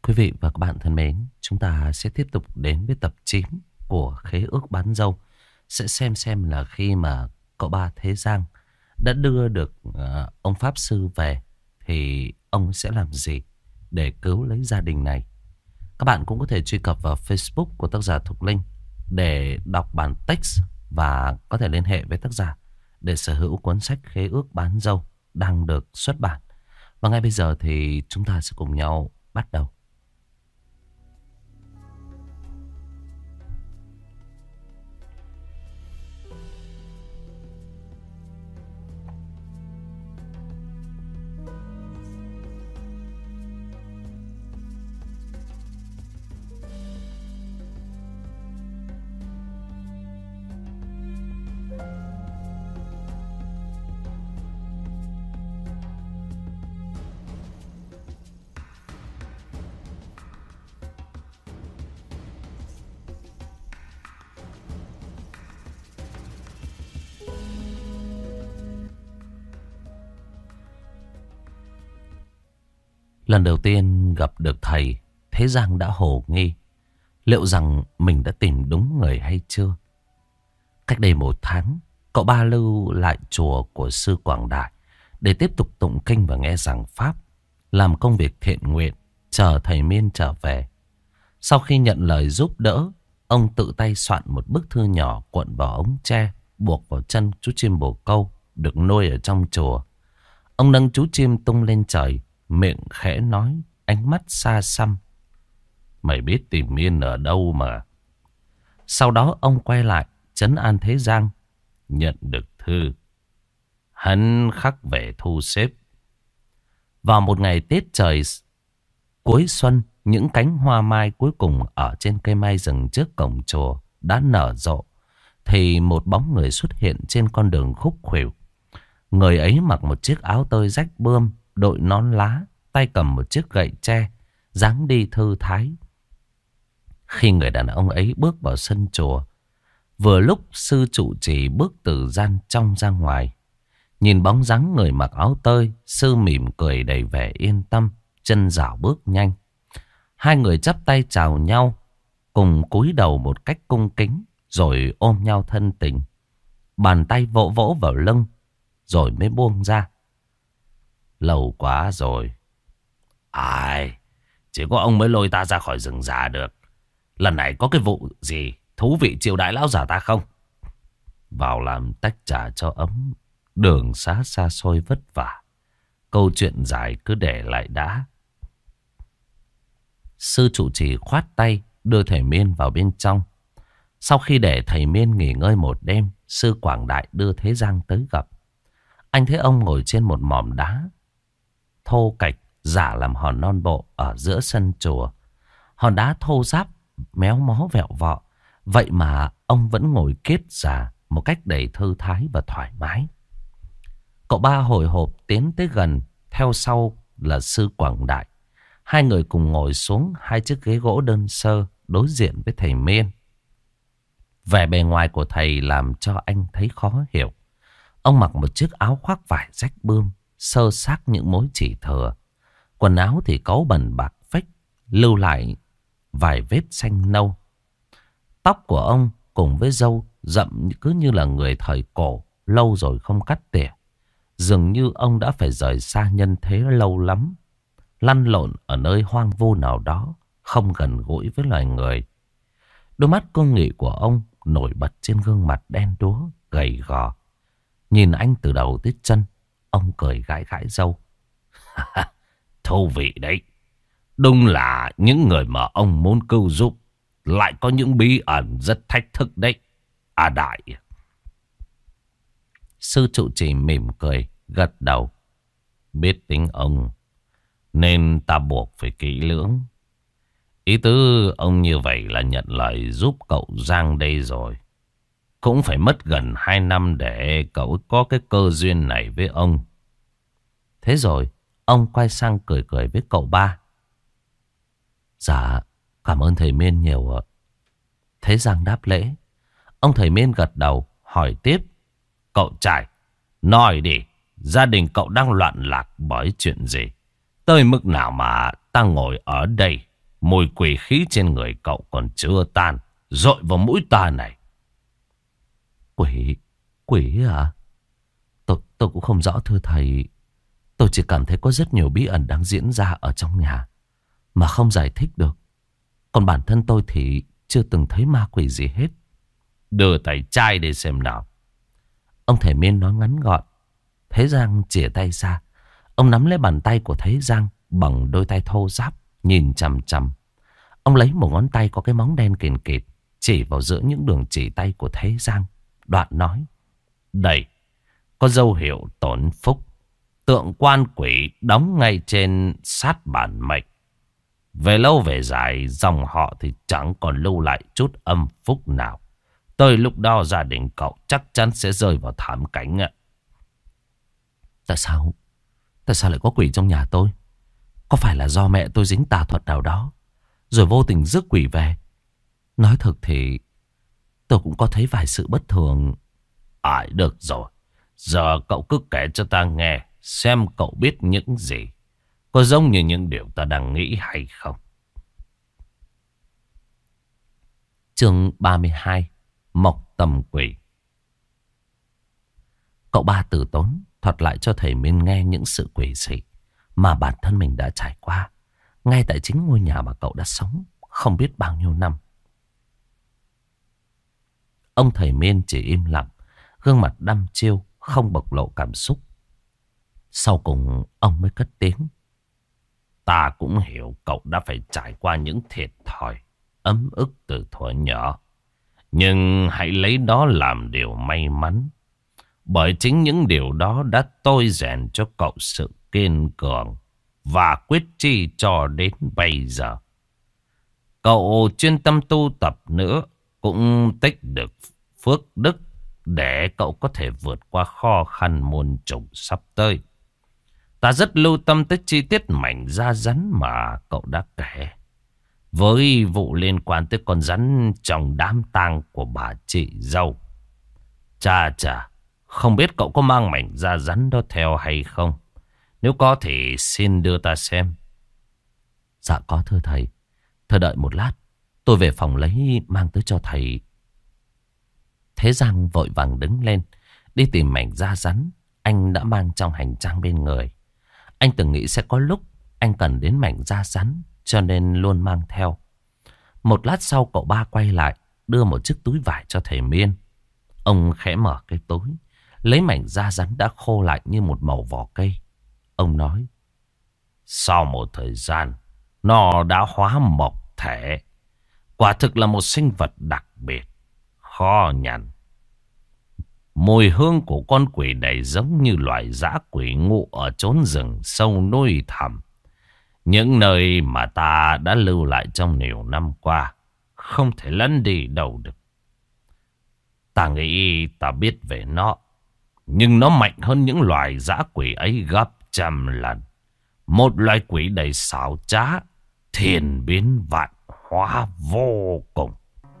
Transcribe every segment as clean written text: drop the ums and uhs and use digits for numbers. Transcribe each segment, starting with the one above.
Quý vị và các bạn thân mến, chúng ta sẽ tiếp tục đến với tập 9 của Khế ước bán dâu. Sẽ xem là khi mà cậu ba Thế Giang đã đưa được ông Pháp Sư về thì ông sẽ làm gì để cứu lấy gia đình này. Các bạn cũng có thể truy cập vào Facebook của tác giả Thục Linh để đọc bản text và có thể liên hệ với tác giả để sở hữu cuốn sách Khế ước bán dâu đang được xuất bản. Và ngay bây giờ thì chúng ta sẽ cùng nhau bắt đầu. Lần đầu tiên gặp được thầy, Thế Giang đã hồ nghi. Liệu rằng mình đã tìm đúng người hay chưa? Cách đây 1 tháng, cậu ba lưu lại chùa của sư Quảng Đại để tiếp tục tụng kinh và nghe giảng pháp, làm công việc thiện nguyện, chờ thầy Miên trở về. Sau khi nhận lời giúp đỡ, ông tự tay soạn một bức thư nhỏ cuộn vào ống tre, buộc vào chân chú chim bồ câu được nuôi ở trong chùa. Ông nâng chú chim tung lên trời, miệng khẽ nói, ánh mắt xa xăm: "Mày biết tìm Miên ở đâu mà." Sau đó ông quay lại trấn an Thế Giang: "Nhận được thư, hắn khắc về thu xếp." Vào một ngày Tết trời cuối xuân, những cánh hoa mai cuối cùng ở trên cây mai rừng trước cổng chùa đã nở rộ, thì một bóng người xuất hiện trên con đường khúc khuỷu. Người ấy mặc một chiếc áo tơi rách bươm, đội nón lá, tay cầm một chiếc gậy tre, dáng đi thư thái. Khi người đàn ông ấy bước vào sân chùa, vừa lúc sư trụ trì bước từ gian trong ra ngoài. Nhìn bóng dáng người mặc áo tơi, sư mỉm cười đầy vẻ yên tâm, chân rảo bước nhanh. Hai người chắp tay chào nhau, cùng cúi đầu một cách cung kính, rồi ôm nhau thân tình. Bàn tay vỗ vỗ vào lưng, rồi mới buông ra. "Lâu quá rồi." "Ai, chỉ có ông mới lôi ta ra khỏi rừng già được. Lần này có cái vụ gì thú vị chiêu đãi lão già ta không?" "Vào làm tách trà cho ấm, đường xá xa xôi vất vả. Câu chuyện dài cứ để lại đã." Sư trụ trì khoát tay đưa thầy Miên vào bên trong. Sau khi để thầy Miên nghỉ ngơi một đêm, sư Quảng Đại đưa Thế Giang tới gặp. Anh thấy ông ngồi trên một mỏm đá thô kệch giả làm hòn non bộ ở giữa sân chùa. Hòn đá thô ráp, méo mó vẹo vọ, vậy mà ông vẫn ngồi kiết già một cách đầy thư thái và thoải mái. Cậu ba hồi hộp tiến tới gần, theo sau là sư Quảng Đại. Hai người cùng ngồi xuống hai chiếc ghế gỗ đơn sơ đối diện với thầy Miên. Vẻ bề ngoài của thầy làm cho anh thấy khó hiểu. Ông mặc một chiếc áo khoác vải rách bươm, sơ xác những mối chỉ thừa. Quần áo thì cáu bẩn bạc phách, lưu lại vài vết xanh nâu. Tóc của ông cùng với râu rậm cứ như là người thời cổ, lâu rồi không cắt tỉa. Dường như ông đã phải rời xa nhân thế lâu lắm, lăn lộn ở nơi hoang vu nào đó, không gần gũi với loài người. Đôi mắt cương nghị của ông nổi bật trên gương mặt đen đúa, gầy gò. Nhìn anh từ đầu tới chân, ông cười gãi gãi râu. "Thú vị đấy. Đúng là những người mà ông muốn cứu giúp lại có những bí ẩn rất thách thức đấy. À Đại." Sư trụ trì mỉm cười, gật đầu. "Biết tính ông, nên ta buộc phải kỹ lưỡng. Ý tứ ông như vậy là nhận lời giúp cậu Giang đây rồi. Cũng phải mất gần 2 năm để cậu có cái cơ duyên này với ông." Thế rồi ông quay sang cười cười với cậu ba. "Dạ, cảm ơn thầy Miên nhiều ạ." Thế Giang đáp lễ. Ông thầy Miên gật đầu, hỏi tiếp. "Cậu trai, nói đi, gia đình cậu đang loạn lạc bởi chuyện gì? Tới mức nào mà ta ngồi ở đây Mùi quỷ khí trên người cậu còn chưa tan, dội vào mũi ta này. Quỷ? Quỷ à? Tôi cũng không rõ thưa thầy. Tôi chỉ cảm thấy có rất nhiều bí ẩn đang diễn ra ở trong nhà mà không giải thích được. Còn bản thân tôi thì chưa từng thấy ma quỷ gì hết. Đưa tay chai để xem nào. Ông thầy Miên nói ngắn gọn. Thế Giang chìa tay ra. Ông nắm lấy bàn tay của Thế Giang bằng đôi tay thô ráp, nhìn chằm chằm. Ông lấy một ngón tay có cái móng đen kìn kịt, chỉ vào giữa những đường chỉ tay của Thế Giang. Đoạn nói: đây, có dấu hiệu tổn phúc. Tượng quan quỷ đóng ngay trên sát bản mệnh. Về lâu về dài, dòng họ thì chẳng còn lưu lại chút âm phúc nào. Tới lúc đó gia đình cậu chắc chắn sẽ rơi vào thảm cảnh ạ. Tại sao lại có quỷ trong nhà tôi? Có phải là do mẹ tôi dính tà thuật nào đó rồi vô tình rước quỷ về? Nói thật thì tôi cũng có thấy vài sự bất thường. Được rồi. Giờ cậu cứ kể cho ta nghe, xem cậu biết những gì. Có giống như những điều ta đang nghĩ hay không? Chương 32: Mộc Tầm Quỷ. Cậu ba từ tốn thuật lại cho thầy Miên nghe những sự quỷ dị mà bản thân mình đã trải qua, ngay tại chính ngôi nhà mà cậu đã sống không biết bao nhiêu năm. Ông thầy Miên chỉ im lặng, gương mặt đăm chiêu, không bộc lộ cảm xúc. Sau cùng ông mới cất tiếng: ta cũng hiểu cậu đã phải trải qua những thiệt thòi, ấm ức từ thuở nhỏ. Nhưng hãy lấy đó làm điều may mắn. Bởi chính những điều đó đã tôi rèn cho cậu sự kiên cường và quyết chí cho đến bây giờ. Cậu chuyên tâm tu tập nữa cũng tích được phước đức để cậu có thể vượt qua khó khăn muôn trùng sắp tới. Ta rất lưu tâm tới chi tiết mảnh da rắn mà cậu đã kể. Với vụ liên quan tới con rắn trong đám tang của bà chị dâu. Chà, không biết cậu có mang mảnh da rắn đó theo hay không? Nếu có thì xin đưa ta xem. Dạ có thưa thầy. Thưa đợi một lát, tôi về phòng lấy mang tới cho thầy. Thế Giang vội vàng đứng lên, đi tìm mảnh da rắn anh đã mang trong hành trang bên người. Anh từng nghĩ sẽ có lúc anh cần đến mảnh da rắn, cho nên luôn mang theo. Một lát sau cậu ba quay lại, đưa một chiếc túi vải cho thầy Miên. Ông khẽ mở cái túi, lấy mảnh da rắn đã khô lại như một mẩu vỏ cây. Ông nói: sau một thời gian, nó đã hóa mộc thể. Quả thực là một sinh vật đặc biệt, khó nhằn. Mùi hương của con quỷ này giống như loài dã quỷ ngụ ở chốn rừng sâu núi thẳm. Những nơi mà ta đã lưu lại trong nhiều năm qua, không thể lẫn đi đâu được. Ta nghĩ ta biết về nó, nhưng nó mạnh hơn những loài dã quỷ ấy gấp trăm lần. Một loài quỷ đầy xảo trá, thiên biến vạn hóa vô cùng.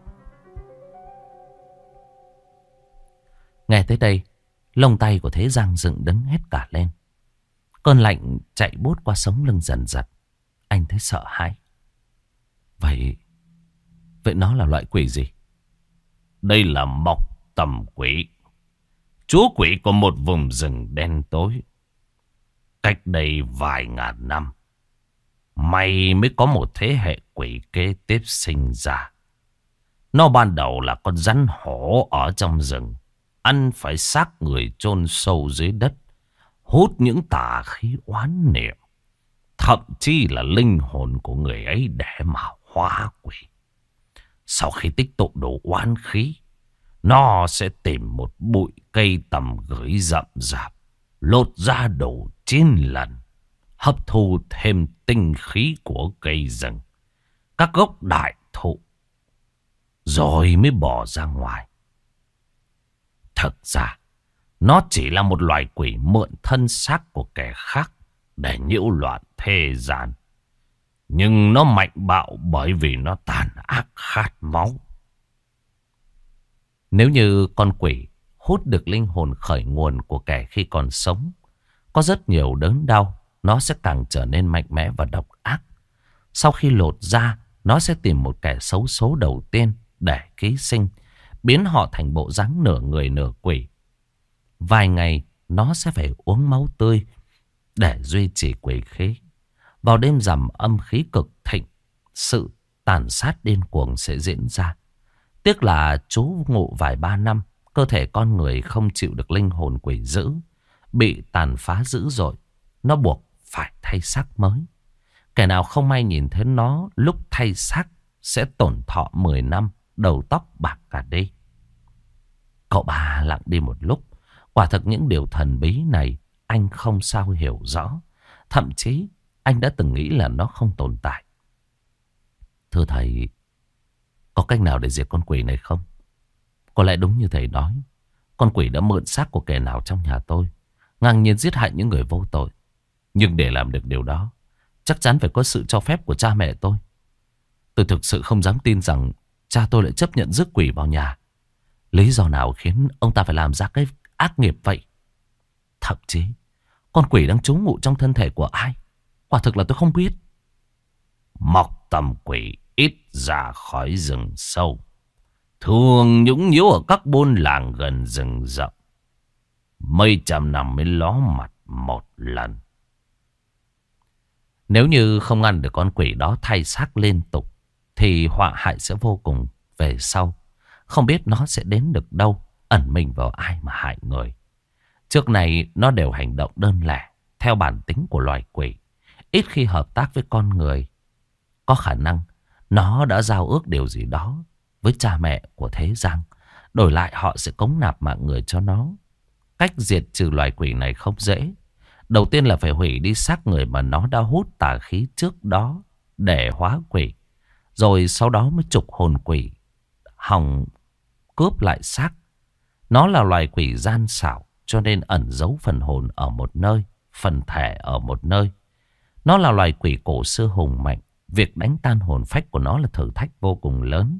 Nghe tới đây, lông tay của Thế Giang dựng đứng hết cả lên. Cơn lạnh chạy buốt qua sống lưng dần dần. Anh thấy sợ hãi. Vậy nó là loại quỷ gì? Đây là Mộc Tầm Quỷ, chúa quỷ của một vùng rừng đen tối. Cách đây vài ngàn năm, may mới có một thế hệ quỷ kế tiếp sinh ra. Nó ban đầu là con rắn hổ ở trong rừng, ăn phải xác người chôn sâu dưới đất, hút những tà khí oán niệm, thậm chí là linh hồn của người ấy để mà hóa quỷ. Sau khi tích tụ đủ oán khí, nó sẽ tìm một bụi cây tầm gửi rậm rạp, lột ra đủ 9 lần, hấp thu thêm tinh khí của cây rừng, các gốc đại thụ, rồi mới bỏ ra ngoài. Thực ra, nó chỉ là một loài quỷ mượn thân xác của kẻ khác để nhiễu loạn thế gian. Nhưng nó mạnh bạo bởi vì nó tàn ác khát máu. Nếu như con quỷ hút được linh hồn khởi nguồn của kẻ khi còn sống, có rất nhiều đớn đau, nó sẽ càng trở nên mạnh mẽ và độc ác. Sau khi lột da, nó sẽ tìm một kẻ xấu số đầu tiên để ký sinh, biến họ thành bộ dáng nửa người nửa quỷ. Vài ngày nó sẽ phải uống máu tươi để duy trì quỷ khí. Vào đêm rằm âm khí cực thịnh, sự tàn sát điên cuồng sẽ diễn ra. Tiếc là trú ngụ vài ba năm, cơ thể con người không chịu được linh hồn quỷ dữ, bị tàn phá dữ dội. Nó buộc phải thay xác mới. Kẻ nào không may nhìn thấy nó lúc thay xác sẽ tổn thọ 10 năm, đầu tóc bạc cả đi. Cậu ba lặng đi một lúc. Quả thực những điều thần bí này anh không sao hiểu rõ. Thậm chí anh đã từng nghĩ là nó không tồn tại. Thưa thầy, có cách nào để diệt con quỷ này không? Có lẽ đúng như thầy nói, con quỷ đã mượn xác của kẻ nào trong nhà tôi, ngang nhiên giết hại những người vô tội. Nhưng để làm được điều đó, chắc chắn phải có sự cho phép của cha mẹ tôi. Tôi thực sự không dám tin rằng cha tôi lại chấp nhận rước quỷ vào nhà. Lý do nào khiến ông ta phải làm ra cái ác nghiệp vậy? Thậm chí con quỷ đang trú ngụ trong thân thể của ai, quả thực là tôi không biết. Mọc tầm quỷ ít ra khỏi rừng sâu, thường nhũng nhiễu ở các buôn làng gần rừng rậm. Mấy trăm năm mới ló mặt một lần. Nếu như không ngăn được con quỷ đó thay xác liên tục, thì họa hại sẽ vô cùng về sau. Không biết nó sẽ đến được đâu, ẩn mình vào ai mà hại người. Trước này nó đều hành động đơn lẻ, theo bản tính của loài quỷ, ít khi hợp tác với con người. Có khả năng nó đã giao ước điều gì đó với cha mẹ của Thế Giang, đổi lại họ sẽ cống nạp mạng người cho nó. Cách diệt trừ loài quỷ này không dễ. Đầu tiên là phải hủy đi xác người mà nó đã hút tà khí trước đó để hóa quỷ. Rồi sau đó mới trục hồn quỷ hòng cướp lại xác. Nó là loài quỷ gian xảo, cho nên ẩn giấu phần hồn ở một nơi, phần thể ở một nơi. Nó là loài quỷ cổ xưa hùng mạnh. Việc đánh tan hồn phách của nó là thử thách vô cùng lớn.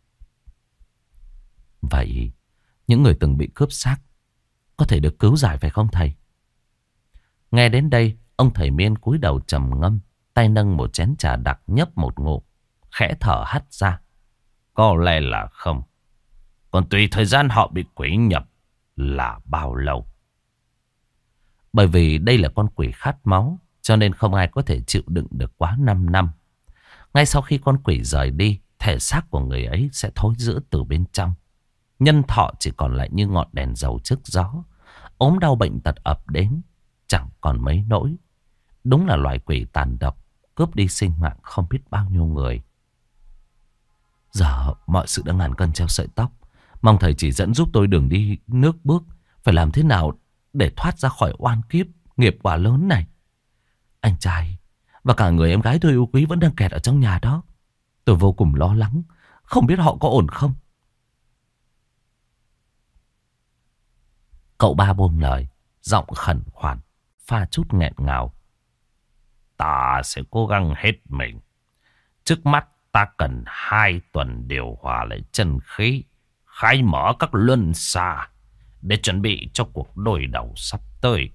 Vậy những người từng bị cướp xác có thể được cứu giải phải không thầy? Nghe đến đây, ông thầy Miên cúi đầu trầm ngâm, tay nâng một chén trà đặc nhấp một ngụm, khẽ thở hắt ra. Có lẽ là không. Còn tùy thời gian họ bị quỷ nhập là bao lâu. Bởi vì đây là con quỷ khát máu, cho nên không ai có thể chịu đựng được quá 5 năm. Ngay sau khi con quỷ rời đi, thể xác của người ấy sẽ thối rữa từ bên trong. Nhân thọ chỉ còn lại như ngọn đèn dầu trước gió. Ốm đau bệnh tật ập đến, chẳng còn mấy nỗi. Đúng là loài quỷ tàn độc, cướp đi sinh mạng không biết bao nhiêu người. Giờ mọi sự đã ngàn cân treo sợi tóc. Mong thầy chỉ dẫn giúp tôi đường đi nước bước. Phải làm thế nào để thoát ra khỏi oan kiếp nghiệp quả lớn này. Anh trai và cả người em gái tôi yêu quý vẫn đang kẹt ở trong nhà đó. Tôi vô cùng lo lắng, không biết họ có ổn không. Cậu ba buông lời, giọng khẩn khoản, pha chút nghẹn ngào. Ta sẽ cố gắng hết mình. Trước mắt ta cần 2 tuần điều hòa lại chân khí, khai mở các luân xa để chuẩn bị cho cuộc đối đầu sắp tới.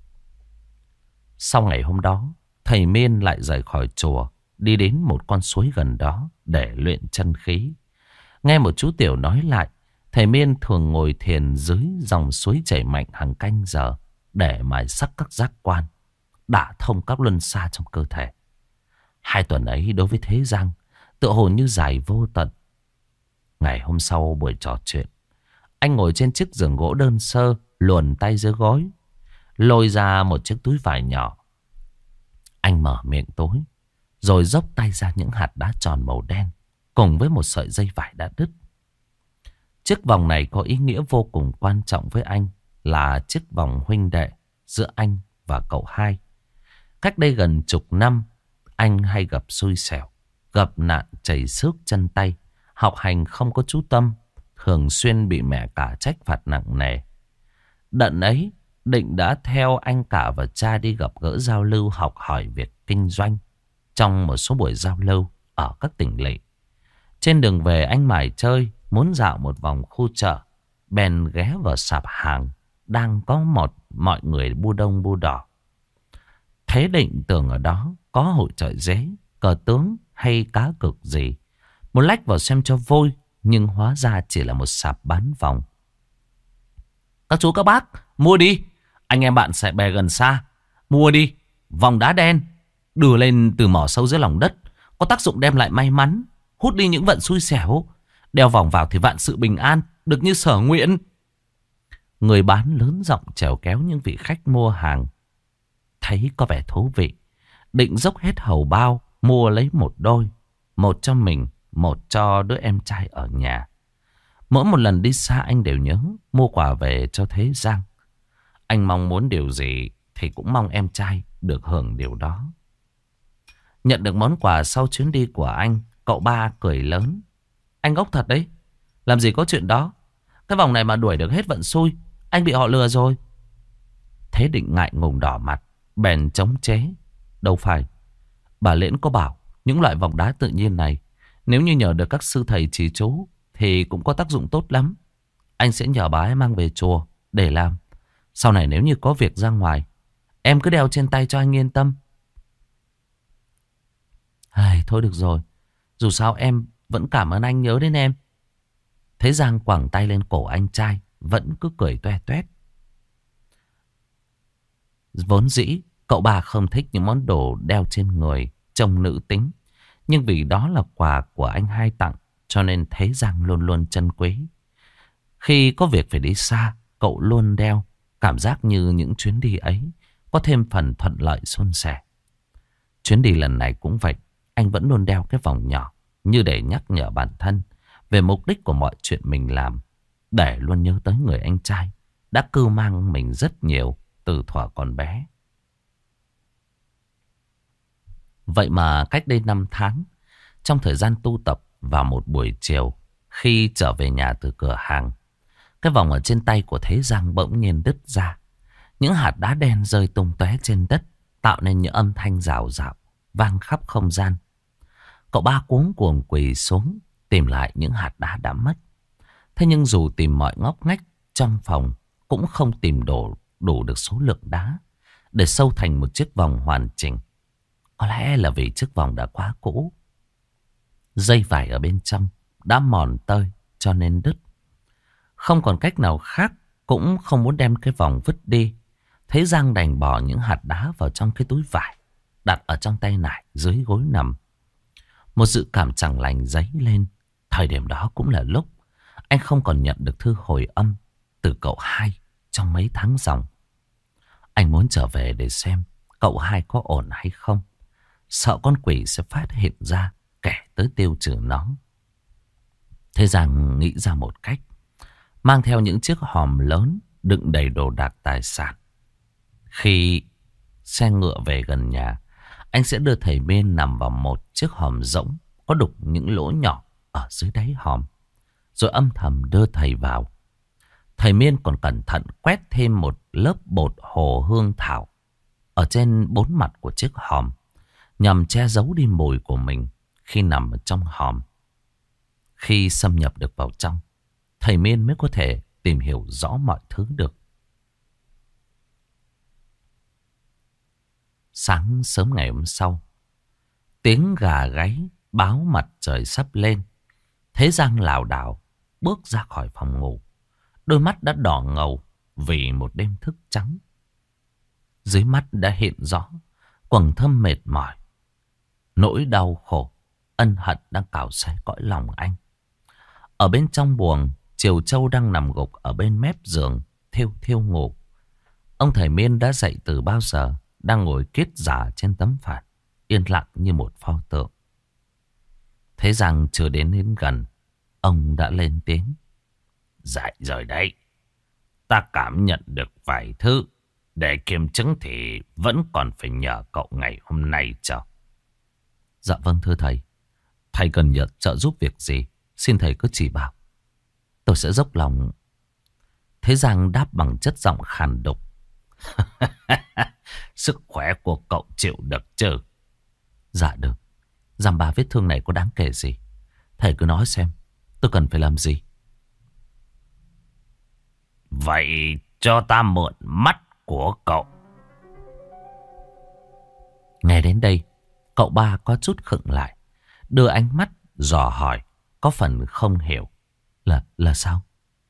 Sau ngày hôm đó, thầy Miên lại rời khỏi chùa, đi đến một con suối gần đó để luyện chân khí. Nghe một chú tiểu nói lại, thầy Miên thường ngồi thiền dưới dòng suối chảy mạnh hàng canh giờ để mài sắc các giác quan, đả thông các luân xa trong cơ thể. 2 tuần ấy đối với Thế Giang tựa hồ như dài vô tận. Ngày hôm sau buổi trò chuyện, anh ngồi trên chiếc giường gỗ đơn sơ, luồn tay dưới gối, lôi ra một chiếc túi vải nhỏ. Anh mở miệng tối, rồi dốc tay ra những hạt đá tròn màu đen cùng với một sợi dây vải đã đứt. Chiếc vòng này có ý nghĩa vô cùng quan trọng với anh, là chiếc vòng huynh đệ giữa anh và cậu hai. Cách đây gần chục năm, anh hay gặp xui xẻo, gặp nạn chảy xước chân tay, học hành không có chú tâm, thường xuyên bị mẹ cả trách phạt nặng nề. Đợt ấy, Định đã theo anh cả và cha đi gặp gỡ giao lưu học hỏi việc kinh doanh trong một số buổi giao lưu ở các tỉnh lỵ. Trên đường về anh mải chơi, muốn dạo một vòng khu chợ, bèn ghé vào sạp hàng đang có mọi người bu đông bu đỏ. Thế Định tưởng ở đó có hội chợ dế, cờ tướng hay cá cược gì. Một lách vào xem cho vui, nhưng hóa ra chỉ là một sạp bán vòng. Các chú các bác, mua đi. Anh em bạn sẽ bè gần xa. Mua đi. Vòng đá đen đưa lên từ mỏ sâu dưới lòng đất, có tác dụng đem lại may mắn, hút đi những vận xui xẻo. Đeo vòng vào thì vạn sự bình an, được như sở nguyện. Người bán lớn giọng chèo kéo những vị khách mua hàng. Thấy có vẻ thú vị, định dốc hết hầu bao mua lấy một đôi. Một cho mình, một cho đứa em trai ở nhà. Mỗi một lần đi xa anh đều nhớ mua quà về cho Thế Giang. Anh mong muốn điều gì thì cũng mong em trai được hưởng điều đó. Nhận được món quà sau chuyến đi của anh, cậu ba cười lớn. Anh ngốc thật đấy. Làm gì có chuyện đó. Cái vòng này mà đuổi được hết vận xui, anh bị họ lừa rồi. Thế Định ngại ngùng đỏ mặt, bèn chống chế. Đâu phải. Bà Liễn có bảo những loại vòng đá tự nhiên này, nếu như nhờ được các sư thầy trì chú thì cũng có tác dụng tốt lắm. Anh sẽ nhờ bà ấy mang về chùa để làm. Sau này nếu như có việc ra ngoài, em cứ đeo trên tay cho anh yên tâm. Thôi được rồi. Dù sao em vẫn cảm ơn anh nhớ đến em. Thế Giang quẳng tay lên cổ anh trai, vẫn cứ cười toe toét. Vốn dĩ cậu ba không thích những món đồ đeo trên người trông nữ tính, nhưng vì đó là quà của anh hai tặng, cho nên Thế Giang luôn luôn trân quý. Khi có việc phải đi xa, cậu luôn đeo. Cảm giác như những chuyến đi ấy có thêm phần thuận lợi suôn sẻ. Chuyến đi lần này cũng vậy. Anh vẫn luôn đeo cái vòng nhỏ, như để nhắc nhở bản thân về mục đích của mọi chuyện mình làm, để luôn nhớ tới người anh trai đã cưu mang mình rất nhiều từ thuở còn bé. Vậy mà cách đây 5 tháng, trong thời gian tu tập vào một buổi chiều, khi trở về nhà từ cửa hàng, cái vòng ở trên tay của Thế Giang bỗng nhiên đứt ra. Những hạt đá đen rơi tung tóe trên đất, tạo nên những âm thanh rào rào vang khắp không gian. Cậu ba cuống cuồng quỳ xuống tìm lại những hạt đá đã mất. Thế nhưng dù tìm mọi ngóc ngách trong phòng, cũng không tìm đủ được số lượng đá để sâu thành một chiếc vòng hoàn chỉnh. Có lẽ là vì chiếc vòng đã quá cũ, dây vải ở bên trong đã mòn tơi cho nên đứt. Không còn cách nào khác, cũng không muốn đem cái vòng vứt đi. Thế Giang đành bỏ những hạt đá vào trong cái túi vải, đặt ở trong tay nải dưới gối nằm. Một dự cảm chẳng lành dấy lên. Thời điểm đó cũng là lúc anh không còn nhận được thư hồi âm từ cậu hai trong mấy tháng dòng. Anh muốn trở về để xem cậu hai có ổn hay không. Sợ con quỷ sẽ phát hiện ra kẻ tới tiêu trừ nó. Thế Giang nghĩ ra một cách. Mang theo những chiếc hòm lớn đựng đầy đồ đạc tài sản. Khi xe ngựa về gần nhà, anh sẽ đưa thầy Miên nằm vào một chiếc hòm rỗng có đục những lỗ nhỏ ở dưới đáy hòm, rồi âm thầm đưa thầy vào. Thầy Miên còn cẩn thận quét thêm một lớp bột hồ hương thảo ở trên 4 mặt của chiếc hòm, nhằm che giấu đi mùi của mình khi nằm ở trong hòm. Khi xâm nhập được vào trong, thầy Miên mới có thể tìm hiểu rõ mọi thứ được. Sáng sớm ngày hôm sau, tiếng gà gáy báo mặt trời sắp lên. Thế Giang lảo đảo bước ra khỏi phòng ngủ. Đôi mắt đã đỏ ngầu vì một đêm thức trắng. Dưới mắt đã hiện rõ quầng thâm mệt mỏi. Nỗi đau khổ, ân hận đang cào xé cõi lòng anh. Ở bên trong buồng, Triều Châu đang nằm gục ở bên mép giường, thiêu thiêu ngủ. Ông thầy Miên đã dậy từ bao giờ, đang ngồi kiết già trên tấm phản, yên lặng như một pho tượng. Thế rằng chưa đến gần, ông đã lên tiếng. Dậy rồi đấy. Ta cảm nhận được vài thứ. Để kiểm chứng thì vẫn còn phải nhờ cậu ngày hôm nay chờ. Dạ vâng thưa thầy. Thầy cần nhờ trợ giúp việc gì, xin thầy cứ chỉ bảo. Tôi sẽ dốc lòng. Thế Giang đáp bằng chất giọng khàn đục. Sức khỏe của cậu chịu được chứ? Dạ được. Dăm ba vết thương này có đáng kể gì? Thầy cứ nói xem, tôi cần phải làm gì? Vậy cho ta mượn mắt của cậu. Nghe đến đây, Cậu ba có chút khựng lại, đưa ánh mắt dò hỏi, có phần không hiểu. Là sao?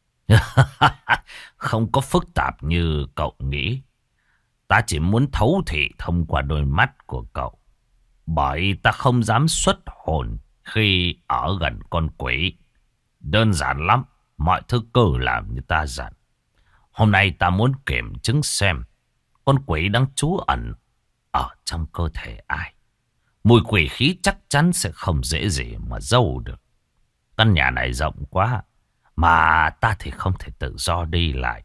Không có phức tạp như cậu nghĩ. Ta chỉ muốn thấu thị thông qua đôi mắt của cậu. Bởi ta không dám xuất hồn khi ở gần con quỷ. Đơn giản lắm, mọi thứ cứ làm như ta dặn. Hôm nay ta muốn kiểm chứng xem con quỷ đang trú ẩn ở trong cơ thể ai. Mùi quỷ khí chắc chắn sẽ không dễ gì mà giấu được. Căn nhà này rộng quá, mà ta thì không thể tự do đi lại.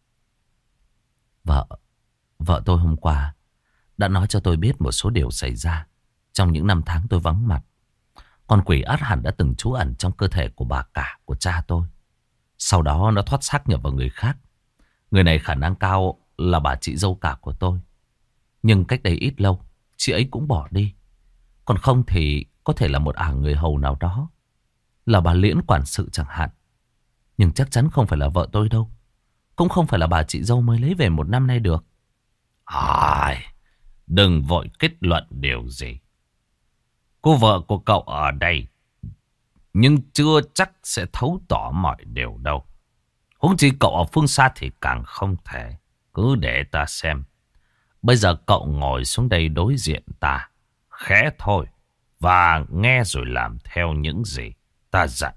Vợ tôi hôm qua đã nói cho tôi biết một số điều xảy ra trong những năm tháng tôi vắng mặt. Con quỷ ắt hẳn đã từng trú ẩn trong cơ thể của bà cả của cha tôi. Sau đó nó thoát xác nhập vào người khác. Người này khả năng cao là bà chị dâu cả của tôi. Nhưng cách đây ít lâu, chị ấy cũng bỏ đi. Còn không thì có thể là một người hầu nào đó. Là bà Liễn quản sự chẳng hạn. Nhưng chắc chắn không phải là vợ tôi đâu. Cũng không phải là bà chị dâu mới lấy về 1 năm nay được. Đừng vội kết luận điều gì. Cô vợ của cậu ở đây, nhưng chưa chắc sẽ thấu tỏ mọi điều đâu. Huống chi cậu ở phương xa thì càng không thể. Cứ để ta xem. Bây giờ cậu ngồi xuống đây đối diện ta, khẽ thôi, và nghe rồi làm theo những gì ta dặn.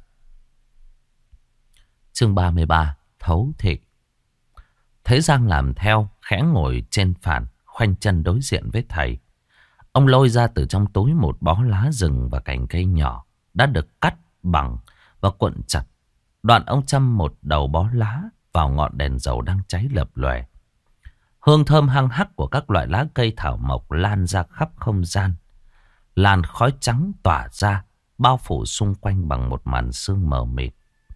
Chương 33, thấu thị. Thế Giang làm theo, khẽ ngồi trên phản, khoanh chân đối diện với thầy. Ông lôi ra từ trong túi một bó lá rừng và cành cây nhỏ đã được cắt bằng và cuộn chặt. Đoạn ông châm một đầu bó lá vào ngọn đèn dầu đang cháy lập lòe. Hương thơm hăng hắc của các loại lá cây thảo mộc lan ra khắp không gian. Làn khói trắng tỏa ra, bao phủ xung quanh bằng một màn sương mờ mịt.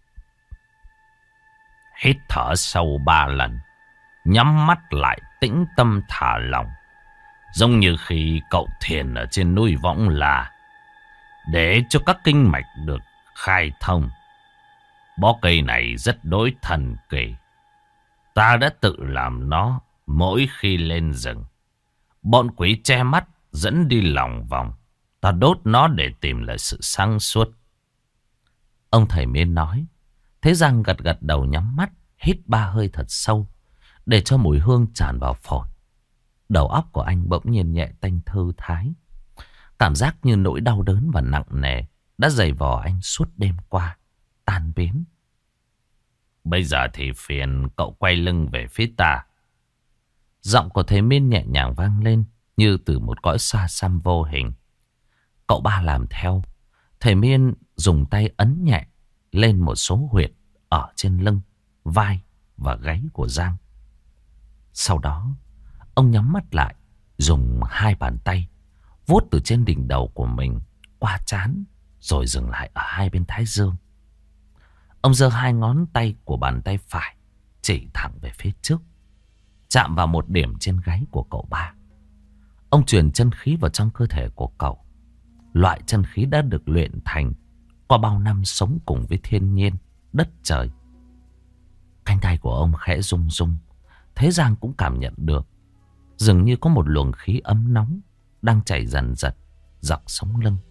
Hít thở sâu 3 lần, nhắm mắt lại tĩnh tâm thả lỏng. Giống như khi cậu thiền ở trên núi Võng La, để cho các kinh mạch được khai thông. Bó cây này rất đối thần kỳ. Ta đã tự làm nó mỗi khi lên rừng. Bọn quỷ che mắt dẫn đi lòng vòng. Ta đốt nó để tìm lại sự sáng suốt. Ông thầy Miên nói. Thế Giang gật gật đầu nhắm mắt, hít 3 hơi thật sâu, để cho mùi hương tràn vào phổi. Đầu óc của anh bỗng nhiên nhẹ tênh thư thái. Cảm giác như nỗi đau đớn và nặng nề đã dày vò anh suốt đêm qua tan biến. Bây giờ thì phiền cậu quay lưng về phía ta. Giọng của thầy Miên nhẹ nhàng vang lên như từ một cõi xa xăm vô hình. Cậu ba làm theo. Thầy Miên dùng tay ấn nhẹ lên một số huyệt ở trên lưng, vai và gáy của Giang. Sau đó, ông nhắm mắt lại, dùng 2 bàn tay vuốt từ trên đỉnh đầu của mình qua trán, rồi dừng lại ở 2 bên thái dương. Ông giơ 2 ngón tay của bàn tay phải chỉ thẳng về phía trước, chạm vào một điểm trên gáy của cậu ba. Ông truyền chân khí vào trong cơ thể của cậu. Loại chân khí đã được luyện thành qua bao năm sống cùng với thiên nhiên, đất trời. Cánh tay của ông khẽ rung rung. Thế Giang cũng cảm nhận được, dường như có một luồng khí ấm nóng đang chảy dần dật dọc sống lưng.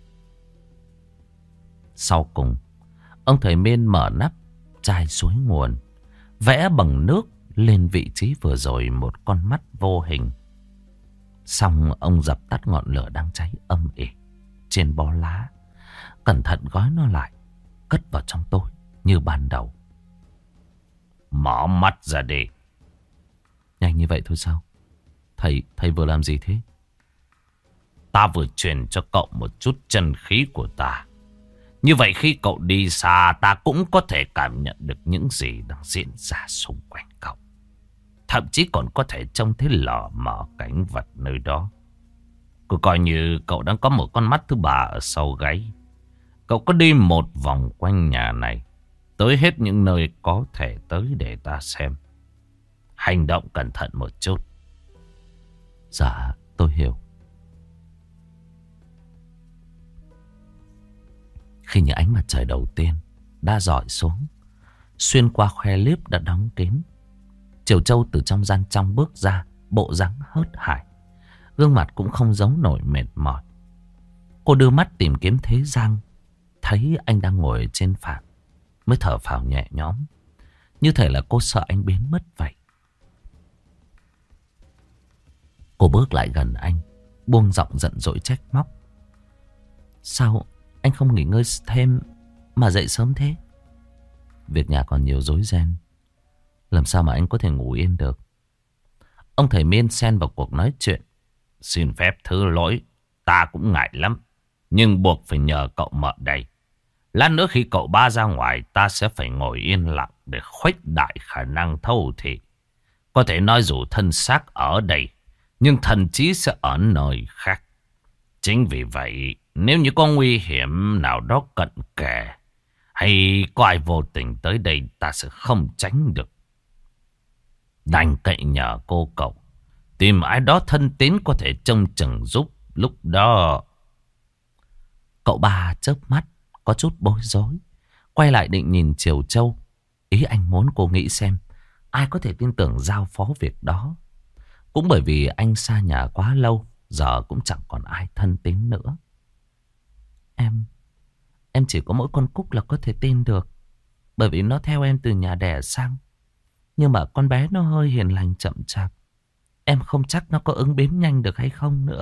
Sau cùng, ông thầy Miên mở nắp chai suối nguồn, vẽ bằng nước lên vị trí vừa rồi một con mắt vô hình. Xong ông dập tắt ngọn lửa đang cháy âm ỉ trên bó lá, cẩn thận gói nó lại, cất vào trong tối như ban đầu. Mở mắt ra đi. Nhanh như vậy thôi sao? Thầy vừa làm gì thế? Ta vừa truyền cho cậu một chút chân khí của ta. Như vậy khi cậu đi xa, ta cũng có thể cảm nhận được những gì đang diễn ra xung quanh cậu. Thậm chí còn có thể trông thấy lờ mờ cảnh vật nơi đó. Cứ coi như cậu đang có một con mắt thứ 3 ở sau gáy. Cậu có đi một vòng quanh nhà này, tới hết những nơi có thể tới để ta xem. Hành động cẩn thận một chút. Dạ, tôi hiểu. Khi những ánh mặt trời đầu tiên đã rọi xuống, xuyên qua khoe liếp đã đóng kín, Triều Châu từ trong gian trong bước ra, bộ dáng hớt hải, gương mặt cũng không giấu nổi mệt mỏi. Cô đưa mắt tìm kiếm Thế Giang, thấy anh đang ngồi trên phản, mới thở phào nhẹ nhõm. Như thể là cô sợ anh biến mất vậy. Cô bước lại gần anh, buông giọng giận dỗi trách móc. Sao anh không nghỉ ngơi thêm mà dậy sớm thế? Việc nhà còn nhiều rối ren, làm sao mà anh có thể ngủ yên được? Ông thầy Miên xen vào cuộc nói chuyện. Xin phép thứ lỗi, ta cũng ngại lắm, nhưng buộc phải nhờ cậu Mợ đây. Lát nữa khi cậu ba ra ngoài, ta sẽ phải ngồi yên lặng để khuếch đại khả năng thâu thị. Có thể nói dù thân xác ở đây, nhưng thần trí sẽ ở nơi khác. Chính vì vậy, nếu như có nguy hiểm nào đó cận kề, hay có ai vô tình tới đây, ta sẽ không tránh được. Đành cậy nhờ cô cậu tìm ai đó thân tín có thể trông chừng giúp. Lúc đó cậu ba chớp mắt, có chút bối rối, quay lại định nhìn Triều Châu. Ý anh muốn cô nghĩ xem ai có thể tin tưởng giao phó việc đó. Cũng bởi vì anh xa nhà quá lâu, giờ cũng chẳng còn ai thân tín nữa. Em chỉ có mỗi con Cúc là có thể tin được, bởi vì nó theo em từ nhà đẻ sang. Nhưng mà con bé nó hơi hiền lành chậm chạp, em không chắc nó có ứng biến nhanh được hay không nữa.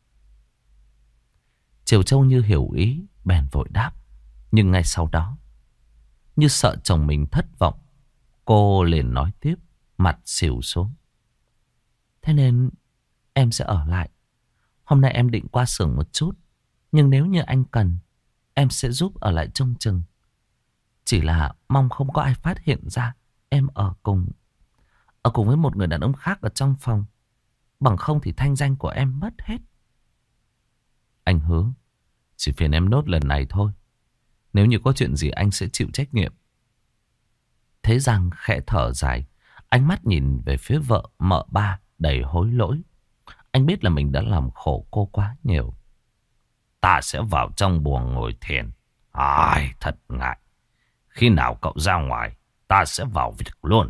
Triều Châu như hiểu ý, bèn vội đáp. Nhưng ngay sau đó, như sợ chồng mình thất vọng, cô liền nói tiếp, mặt xỉu xuống. Thế nên em sẽ ở lại. Hôm nay em định qua xưởng một chút, nhưng nếu như anh cần, em sẽ giúp ở lại trông chừng. Chỉ là mong không có ai phát hiện ra em ở cùng với một người đàn ông khác ở trong phòng. Bằng không thì thanh danh của em mất hết. Anh hứa, chỉ phiền em nốt lần này thôi. Nếu như có chuyện gì anh sẽ chịu trách nhiệm. Thế Giang khẽ thở dài, ánh mắt nhìn về phía vợ Mợ Ba đầy hối lỗi. Anh biết là mình đã làm khổ cô quá nhiều. Ta sẽ vào trong buồng ngồi thiền. Ai, thật ngại. Khi nào cậu ra ngoài, ta sẽ vào việc luôn.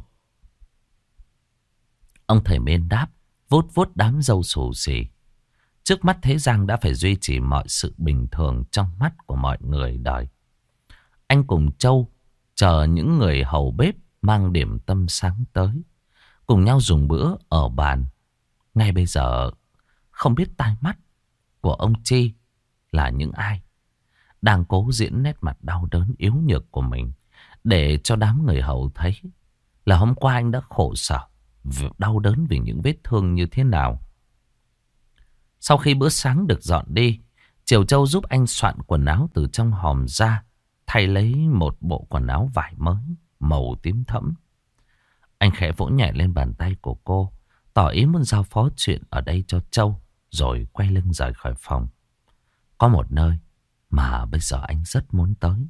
Ông thầy Miên đáp, vuốt vuốt đám râu xù xì. Trước mắt Thế Giang đã phải duy trì mọi sự bình thường trong mắt của mọi người đời. Anh cùng Châu chờ những người hầu bếp mang điểm tâm sáng tới, cùng nhau dùng bữa ở bàn. Ngay bây giờ không biết tai mắt của ông Chi là những ai đang cố diễn nét mặt đau đớn yếu nhược của mình, để cho đám người hầu thấy là hôm qua anh đã khổ sở, đau đớn vì những vết thương như thế nào. Sau khi bữa sáng được dọn đi, Triều Châu giúp anh soạn quần áo từ trong hòm ra, thay lấy một bộ quần áo vải mới màu tím thẫm. Anh khẽ vỗ nhẹ lên bàn tay của cô, tỏ ý muốn giao phó chuyện ở đây cho Châu, rồi quay lưng rời khỏi phòng. Có một nơi mà bây giờ anh rất muốn tới.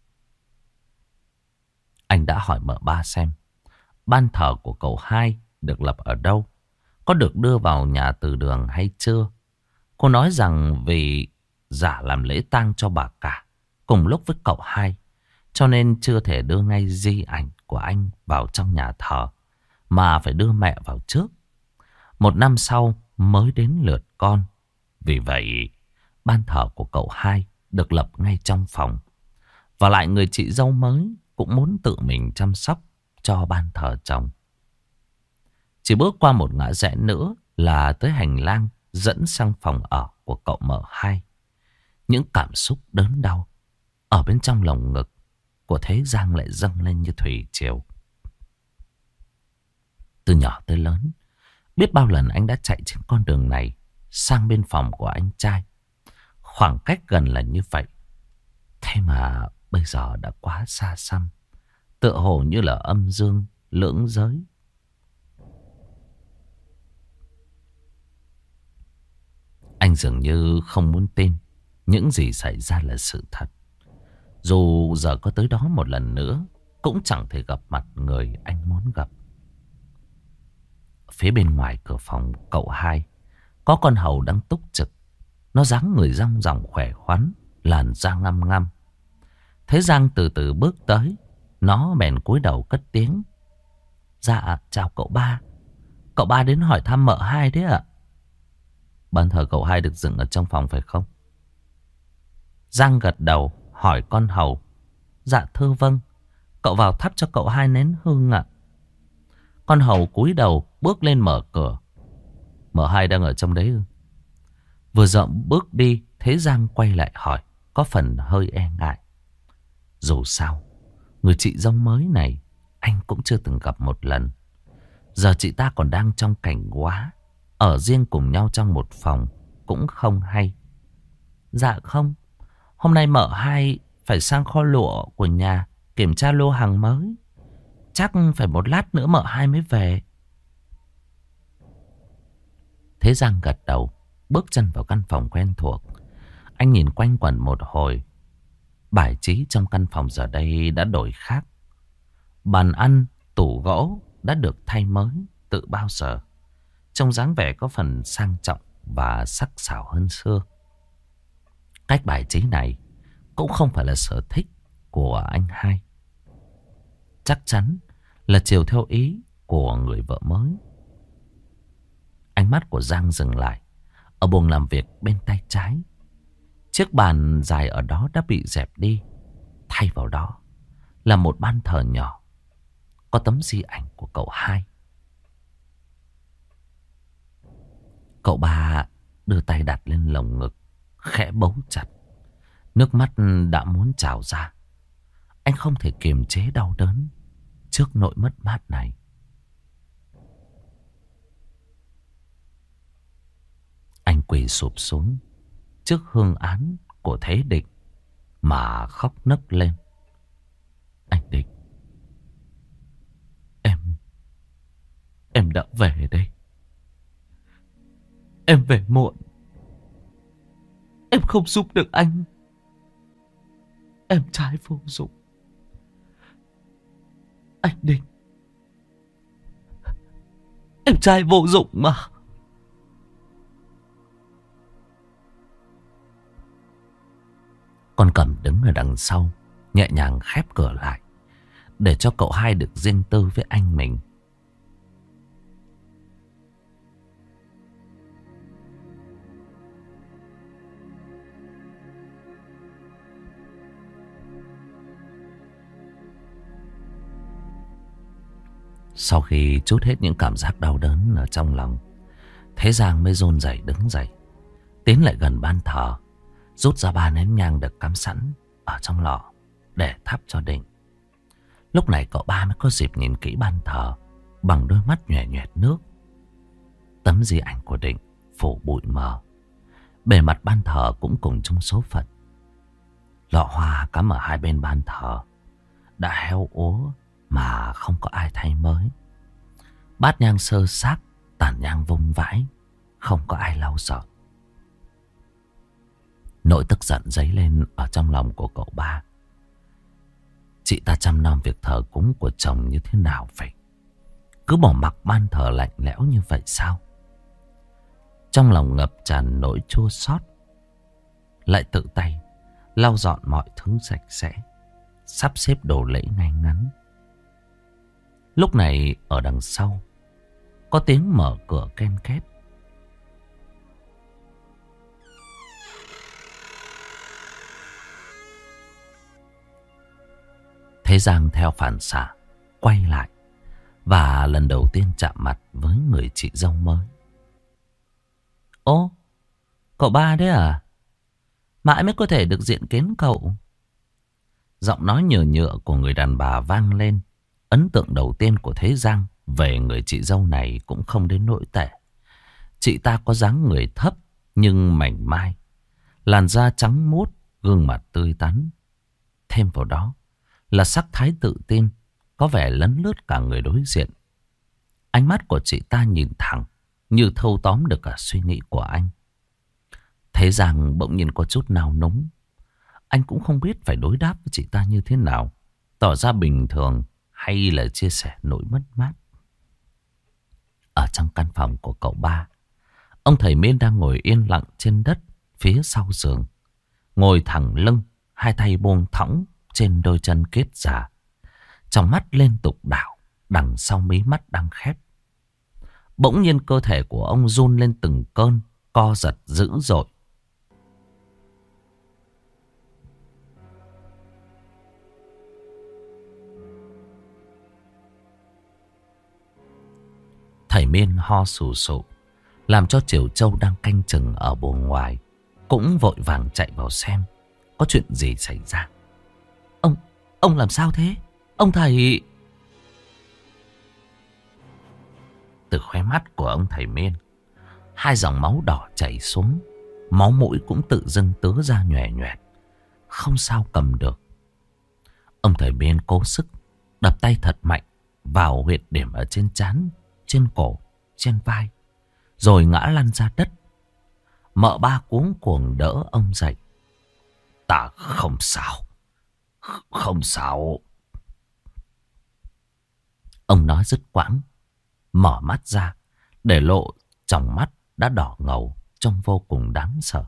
Anh đã hỏi Mợ Ba xem ban thờ của cậu hai được lập ở đâu, có được đưa vào nhà từ đường hay chưa. Cô nói rằng vì giả làm lễ tang cho bà cả cùng lúc với cậu hai, cho nên chưa thể đưa ngay di ảnh của anh vào trong nhà thờ, mà phải đưa mẹ vào trước. Một năm sau mới đến lượt con. Vì vậy ban thờ của cậu hai được lập ngay trong phòng. Và lại người chị dâu mới cũng muốn tự mình chăm sóc cho ban thờ chồng. Chỉ bước qua một ngã rẽ nữa là tới hành lang dẫn sang phòng ở của cậu Mợ Hai. Những cảm xúc đớn đau ở bên trong lồng ngực của Thế Giang lại dâng lên như thủy triều. Từ nhỏ tới lớn, biết bao lần anh đã chạy trên con đường này sang bên phòng của anh trai. Khoảng cách gần là như vậy, thế mà bây giờ đã quá xa xăm, tựa hồ như là âm dương lưỡng giới. Anh dường như không muốn tin những gì xảy ra là sự thật. Dù giờ có tới đó một lần nữa, cũng chẳng thể gặp mặt người anh muốn gặp. Phía bên ngoài cửa phòng cậu hai, có con hầu đang túc trực. Nó dáng người rong ròng khỏe khoắn, làn da ngăm ngăm. Thế Giang từ từ bước tới, nó bèn cúi đầu cất tiếng. Dạ, chào cậu ba. Cậu ba đến hỏi thăm Mợ Hai đấy ạ. Ban thờ cậu hai được dựng ở trong phòng phải không? Giang gật đầu hỏi con hầu. Dạ thưa vâng. Cậu vào thắp cho cậu 2 nén hương ạ. Con hầu cúi đầu bước lên mở cửa. Mợ Hai đang ở trong đấy ư? Vừa dậm bước đi, thấy Giang quay lại hỏi, có phần hơi e ngại. Dù sao, người chị dâu mới này anh cũng chưa từng gặp một lần. Giờ chị ta còn đang trong cảnh quá, ở riêng cùng nhau trong một phòng cũng không hay. Dạ không, hôm nay mợ Hai phải sang kho lụa của nhà kiểm tra lô hàng mới. Chắc phải một lát nữa mợ Hai mới về. Thế Giang gật đầu, bước chân vào căn phòng quen thuộc. Anh nhìn quanh quẩn một hồi. Bài trí trong căn phòng giờ đây đã đổi khác. Bàn ăn, tủ gỗ đã được thay mới từ bao giờ. Trông dáng vẻ có phần sang trọng và sắc sảo hơn xưa. Cách bài trí này cũng không phải là sở thích của anh Hai. Chắc chắn là chiều theo ý của người vợ mới. Ánh mắt của Giang dừng lại ở buồng làm việc bên tay trái. Chiếc bàn dài ở đó đã bị dẹp đi. Thay vào đó là một ban thờ nhỏ, có tấm di ảnh của cậu Hai. Cậu Ba đưa tay đặt lên lồng ngực, khẽ bấu chặt. Nước mắt đã muốn trào ra. Anh không thể kiềm chế đau đớn trước nỗi mất mát này. Anh quỳ sụp xuống trước hương án của Thế Định mà khóc nấc lên. Anh Định, em đã về đây. Em về muộn. Em không giúp được anh. Em trai vô dụng. Anh Định, em trai vô dụng mà. Con Cẩm đứng ở đằng sau, nhẹ nhàng khép cửa lại, để cho cậu Hai được riêng tư với anh mình. Sau khi trút hết những cảm giác đau đớn ở trong lòng, Thế Giang mới run rẩy đứng dậy, tiến lại gần ban thờ, rút ra 3 nén nhang được cắm sẵn ở trong lọ để thắp cho Định. Lúc này cậu Ba mới có dịp nhìn kỹ ban thờ bằng đôi mắt nhòe nhòe nước. Tấm di ảnh của Định phủ bụi mờ, bề mặt ban thờ cũng cùng chung số phận. Lọ hoa cắm ở 2 bên ban thờ đã héo úa mà không có ai thay mới. Bát nhang sơ xác, tàn nhang vung vãi, không có ai lau dọn. Nỗi tức giận dấy lên ở trong lòng của cậu Ba. Chị ta chăm nom việc thờ cúng của chồng như thế nào vậy? Cứ bỏ mặc ban thờ lạnh lẽo như vậy sao? Trong lòng ngập tràn nỗi chua xót, lại tự tay lau dọn mọi thứ sạch sẽ, sắp xếp đồ lễ ngay ngắn. Lúc này ở đằng sau có tiếng mở cửa ken két. Thế Giang theo phản xạ quay lại, và lần đầu tiên chạm mặt với người chị dâu mới. Ô, cậu Ba đấy à? Mãi mới có thể được diện kiến cậu. Giọng nói nhờ nhựa của người đàn bà vang lên. Ấn tượng đầu tiên của Thế Giang về người chị dâu này cũng không đến nỗi tệ. Chị ta có dáng người thấp nhưng mảnh mai, làn da trắng muốt, gương mặt tươi tắn. Thêm vào đó là sắc thái tự tin, có vẻ lấn lướt cả người đối diện. Ánh mắt của chị ta nhìn thẳng, như thâu tóm được cả suy nghĩ của anh. Thế Giang bỗng nhiên có chút nao núng. Anh cũng không biết phải đối đáp với chị ta như thế nào, tỏ ra bình thường hay là chia sẻ nỗi mất mát. Ở trong căn phòng của cậu Ba, ông thầy Miên đang ngồi yên lặng trên đất phía sau giường, ngồi thẳng lưng, 2 tay buông thõng trên đôi chân kết già, trong mắt liên tục đảo đằng sau mí mắt đang khép. Bỗng nhiên cơ thể của ông run lên từng cơn, co giật dữ dội. Thầy Miên ho sù sụ, làm cho Triều Châu đang canh chừng ở buồng ngoài cũng vội vàng chạy vào xem có chuyện gì xảy ra. Ông làm sao thế? Ông thầy... Từ khóe mắt của ông thầy Miên, hai dòng máu đỏ chảy xuống. Máu mũi cũng tự dưng tứa ra nhòe nhòe, không sao cầm được. Ông thầy Miên cố sức đập tay thật mạnh vào huyệt điểm ở trên trán, trên cổ, trên vai, rồi ngã lăn ra đất. Mợ Ba cuống cuồng đỡ ông dậy. Ta không sao, không sao. Ông nói dứt quãng, mở mắt ra, để lộ tròng mắt đã đỏ ngầu, trông vô cùng đáng sợ.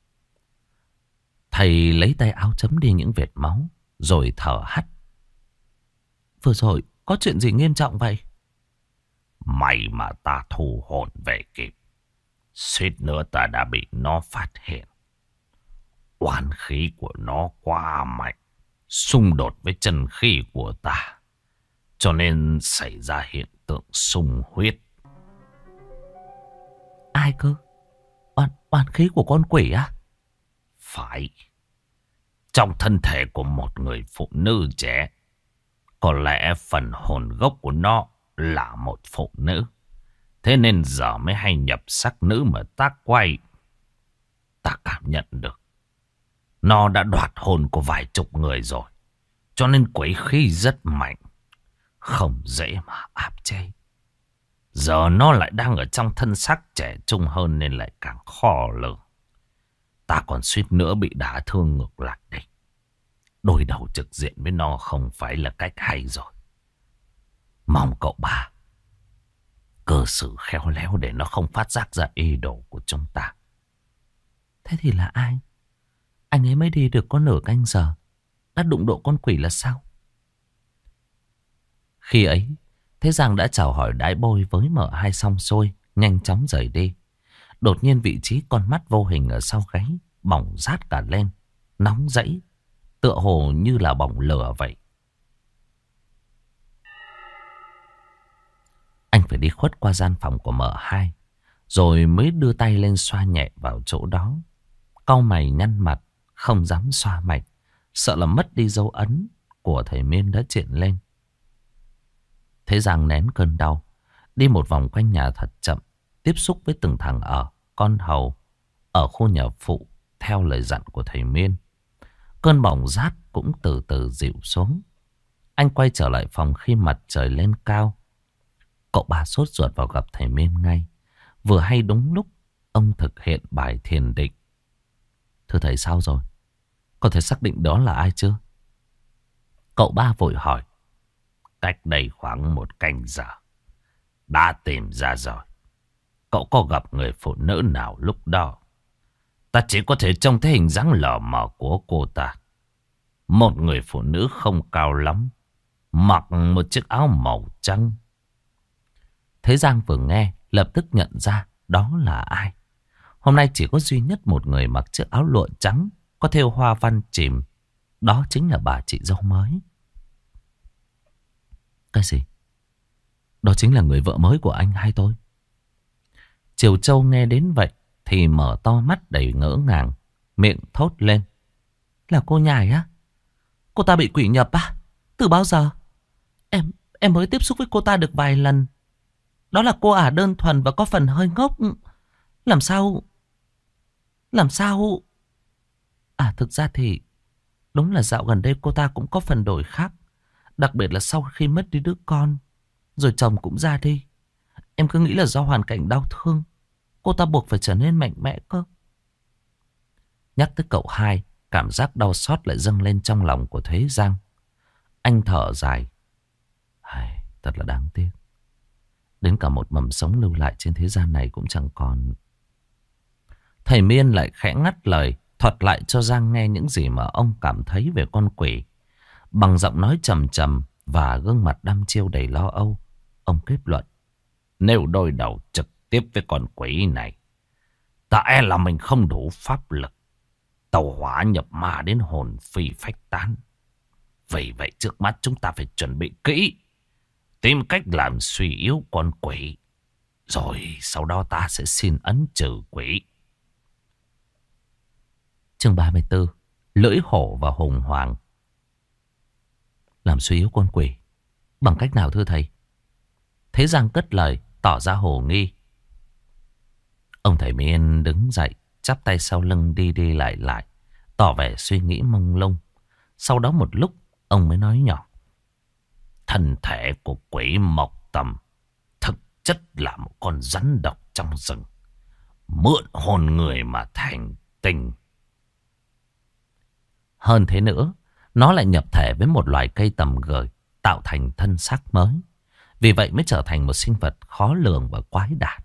Thầy lấy tay áo chấm đi những vệt máu, rồi thở hắt. Vừa rồi có chuyện gì nghiêm trọng vậy? May mà ta thu hồn về kịp, suýt nữa ta đã bị nó phát hiện. Oán khí của nó quá mạnh, xung đột với chân khí của ta, cho nên xảy ra hiện tượng xung huyết. Ai cơ? Oán khí của con quỷ á? Phải. Trong thân thể của một người phụ nữ trẻ, có lẽ phần hồn gốc của nó là một phụ nữ. Thế nên giờ mới hay nhập sắc nữ mà tác quay. Ta cảm nhận được nó đã đoạt hồn của vài chục người rồi, cho nên quỷ khí rất mạnh, không dễ mà áp chế. Giờ nó lại đang ở trong thân xác trẻ trung hơn nên lại càng khó lường. Ta còn suýt nữa bị đả thương ngược lại đây. Đối đầu trực diện với nó không phải là cách hay rồi. Mong cậu Ba cư xử khéo léo để nó không phát giác ra ý đồ của chúng ta. Thế thì là ai? Anh ấy mới đi được có nửa canh giờ đã đụng độ con quỷ là sao? Khi ấy, Thế Giang đã chào hỏi đái bôi với mợ hai xong xuôi, nhanh chóng rời đi. Đột nhiên vị trí con mắt vô hình ở sau gáy bỏng rát cả lên, nóng rẫy, tựa hồ như là bỏng lửa vậy. Anh phải đi khuất qua gian phòng của mợ hai, rồi mới đưa tay lên xoa nhẹ vào chỗ đó. Cau mày nhăn mặt, không dám xoa mạch, sợ là mất đi dấu ấn của thầy Miên đã triện lên. Thế Giang nén cơn đau, đi một vòng quanh nhà thật chậm, tiếp xúc với từng thằng ở, con hầu, ở khu nhà phụ, theo lời dặn của thầy Miên. Cơn bỏng rát cũng từ từ dịu xuống. Anh quay trở lại phòng khi mặt trời lên cao. Cậu Ba sốt ruột vào gặp thầy Miên ngay, vừa hay đúng lúc ông thực hiện bài thiền định. Thưa thầy, sao rồi? Có thể xác định đó là ai chưa? Cậu Ba vội hỏi. Cách đây khoảng 1 canh giờ, đã tìm ra rồi. Cậu có gặp người phụ nữ nào lúc đó? Ta chỉ có thể trông thấy hình dáng lờ mờ của cô ta. Một người phụ nữ không cao lắm, mặc một chiếc áo màu trắng. Thế Giang vừa nghe lập tức nhận ra đó là ai. Hôm nay chỉ có duy nhất một người mặc chiếc áo lụa trắng có thêu hoa văn chìm. Đó chính là bà chị dâu mới. Cái gì? Đó chính là người vợ mới của anh hay tôi? Triều Châu nghe đến vậy thì mở to mắt đầy ngỡ ngàng, miệng thốt lên. Là cô nhài á? Cô ta bị quỷ nhập á? Từ bao giờ? Em mới tiếp xúc với cô ta được vài lần. Đó là cô ả đơn thuần và có phần hơi ngốc. Làm sao? À, thực ra thì đúng là dạo gần đây cô ta cũng có phần đổi khác. Đặc biệt là sau khi mất đi đứa con, rồi chồng cũng ra đi. Em cứ nghĩ là do hoàn cảnh đau thương, cô ta buộc phải trở nên mạnh mẽ cơ. Nhắc tới cậu hai, cảm giác đau xót lại dâng lên trong lòng của Thế Giang. Anh thở dài. Thật là đáng tiếc. Đến cả một mầm sống lưu lại trên thế gian này cũng chẳng còn. Thầy Miên lại khẽ ngắt lời, thuật lại cho Giang nghe những gì mà ông cảm thấy về con quỷ. Bằng giọng nói trầm trầm và gương mặt đăm chiêu đầy lo âu, ông kết luận. Nếu đối đầu trực tiếp với con quỷ này, ta e là mình không đủ pháp lực, tàu hỏa nhập ma đến hồn phi phách tán. Vì vậy trước mắt chúng ta phải chuẩn bị kỹ, tìm cách làm suy yếu con quỷ, Rồi sau đó ta sẽ xin ấn trừ quỷ. Chương 34. Lưỡi hổ và hùng hoàng. Làm suy yếu con quỷ bằng cách nào thưa thầy? Thế Giang cất lời tỏ ra hồ nghi. Ông thầy Miên đứng dậy, chắp tay sau lưng đi đi lại lại, tỏ vẻ suy nghĩ mông lung. Sau đó một lúc ông mới nói nhỏ. Thân thể của quỷ Mộc Tầm thực chất là một con rắn độc trong rừng, mượn hồn người mà thành tinh. Hơn thế nữa, nó lại nhập thể với một loài cây tầm gời, tạo thành thân xác mới. Vì vậy mới trở thành một sinh vật khó lường và quái đản.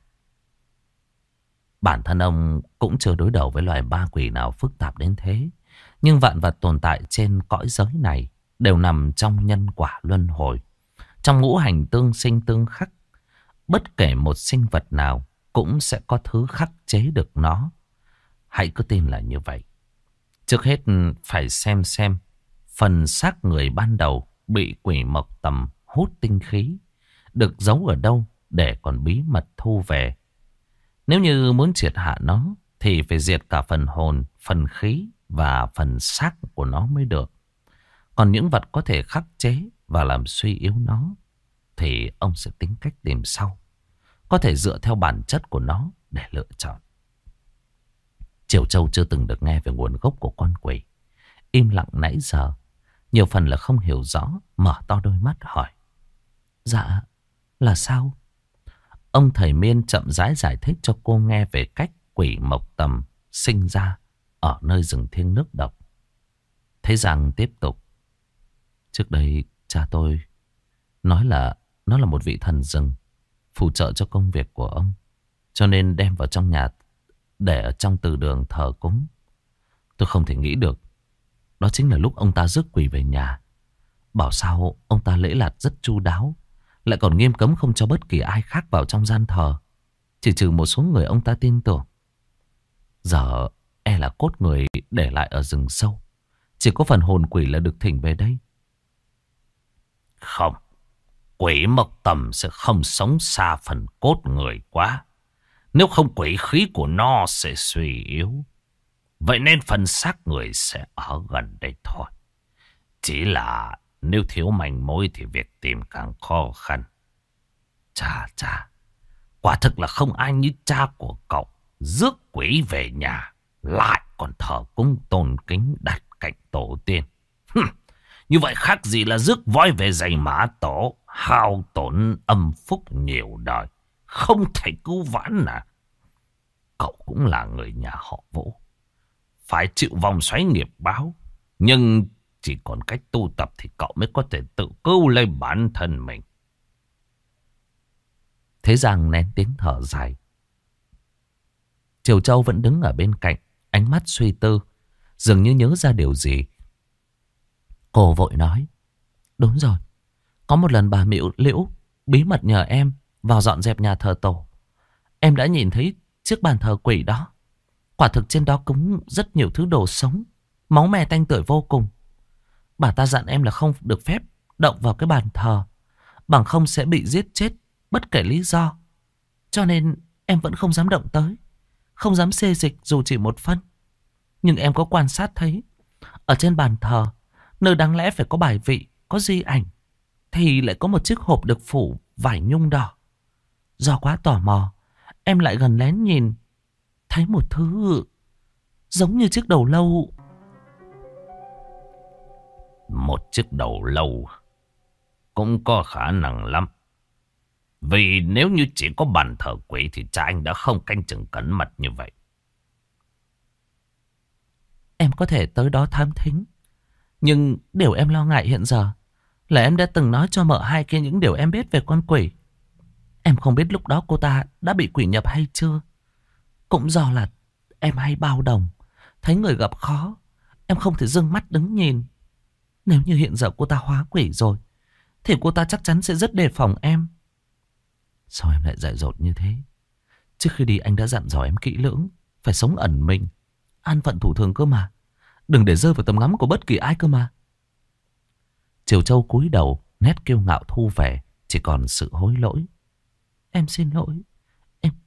Bản thân ông cũng chưa đối đầu với loài ma quỷ nào phức tạp đến thế. Nhưng vạn vật tồn tại trên cõi giới này đều nằm trong nhân quả luân hồi, trong ngũ hành tương sinh tương khắc. Bất kể một sinh vật nào cũng sẽ có thứ khắc chế được nó. Hãy cứ tin là như vậy. Trước hết phải xem phần xác người ban đầu bị quỷ Mộc Tầm hút tinh khí được giấu ở đâu để còn bí mật thu về. Nếu như muốn triệt hạ nó thì phải diệt cả phần hồn, phần khí và phần xác của nó mới được. Còn những vật có thể khắc chế và làm suy yếu nó thì ông sẽ tính cách tìm sau. Có thể dựa theo bản chất của nó để lựa chọn. Triều Châu chưa từng được nghe về nguồn gốc của con quỷ. Im lặng nãy giờ, nhiều phần là không hiểu rõ, mở to đôi mắt hỏi. Dạ, là sao? Ông thầy Miên chậm rãi giải thích cho cô nghe về cách quỷ Mộc Tầm sinh ra ở nơi rừng thiêng nước độc. Thế Giang tiếp tục. Trước đây cha tôi nói là nó là một vị thần rừng phù trợ cho công việc của ông, cho nên đem vào trong nhà để ở trong từ đường thờ cúng. Tôi không thể nghĩ được đó chính là lúc ông ta rước quỷ về nhà. Bảo sao ông ta lễ lạt rất chu đáo, lại còn nghiêm cấm không cho bất kỳ ai khác vào trong gian thờ, chỉ trừ một số người ông ta tin tưởng. Giờ e là cốt người để lại ở rừng sâu, chỉ có phần hồn quỷ là được thỉnh về đây. Không, quỷ Mộc Tầm sẽ không sống xa phần cốt người quá. Nếu không quỷ khí của nó sẽ suy yếu. Vậy nên phần xác người sẽ ở gần đây thôi. Chỉ là nếu thiếu manh mối thì việc tìm càng khó khăn. Chà, quả thực là không ai như cha của cậu rước quỷ về nhà, lại còn thờ cúng tôn kính đặt cạnh tổ tiên. Như vậy khác gì là rước voi về giày mã tổ, hao tổn âm phúc nhiều đời, không thể cứu vãn à. Cậu cũng là người nhà họ Vũ, phải chịu vòng xoáy nghiệp báo. Nhưng chỉ còn cách tu tập thì cậu mới có thể tự cứu lấy bản thân mình. Thế Giang nén tiếng thở dài. Triều Châu vẫn đứng ở bên cạnh, ánh mắt suy tư, dường như nhớ ra điều gì. Cô vội nói. Đúng rồi, có một lần bà Liễu bí mật nhờ em vào dọn dẹp nhà thờ tổ. Em đã nhìn thấy chiếc bàn thờ quỷ đó. Quả thực trên đó cúng rất nhiều thứ đồ sống, máu me tanh tưởi vô cùng. Bà ta dặn em là không được phép động vào cái bàn thờ, bằng không sẽ bị giết chết bất kể lý do. Cho nên em vẫn không dám động tới, không dám xê dịch dù chỉ một phân. Nhưng em có quan sát thấy, ở trên bàn thờ, nơi đáng lẽ phải có bài vị, có di ảnh, thì lại có một chiếc hộp được phủ vải nhung đỏ. Do quá tò mò, em lại gần lén nhìn, thấy một thứ giống như chiếc đầu lâu. Một chiếc đầu lâu cũng có khả năng lắm. Vì nếu như chỉ có bàn thờ quỷ thì cha anh đã không canh chừng cẩn mật như vậy. Em có thể tới đó thám thính, nhưng điều em lo ngại hiện giờ là em đã từng nói cho mợ hai kia những điều em biết về con quỷ. Em không biết lúc đó cô ta đã bị quỷ nhập hay chưa. Cũng do là em hay bao đồng, thấy người gặp khó, em không thể dưng mắt đứng nhìn. Nếu như hiện giờ cô ta hóa quỷ rồi, thì cô ta chắc chắn sẽ rất đề phòng em. Sao em lại dại dột như thế? Trước khi đi anh đã dặn dò em kỹ lưỡng, phải sống ẩn mình, an phận thủ thường cơ mà. Đừng để rơi vào tầm ngắm của bất kỳ ai cơ mà. Triều Châu cúi đầu, nét kiêu ngạo thu về, chỉ còn sự hối lỗi. Em xin lỗi,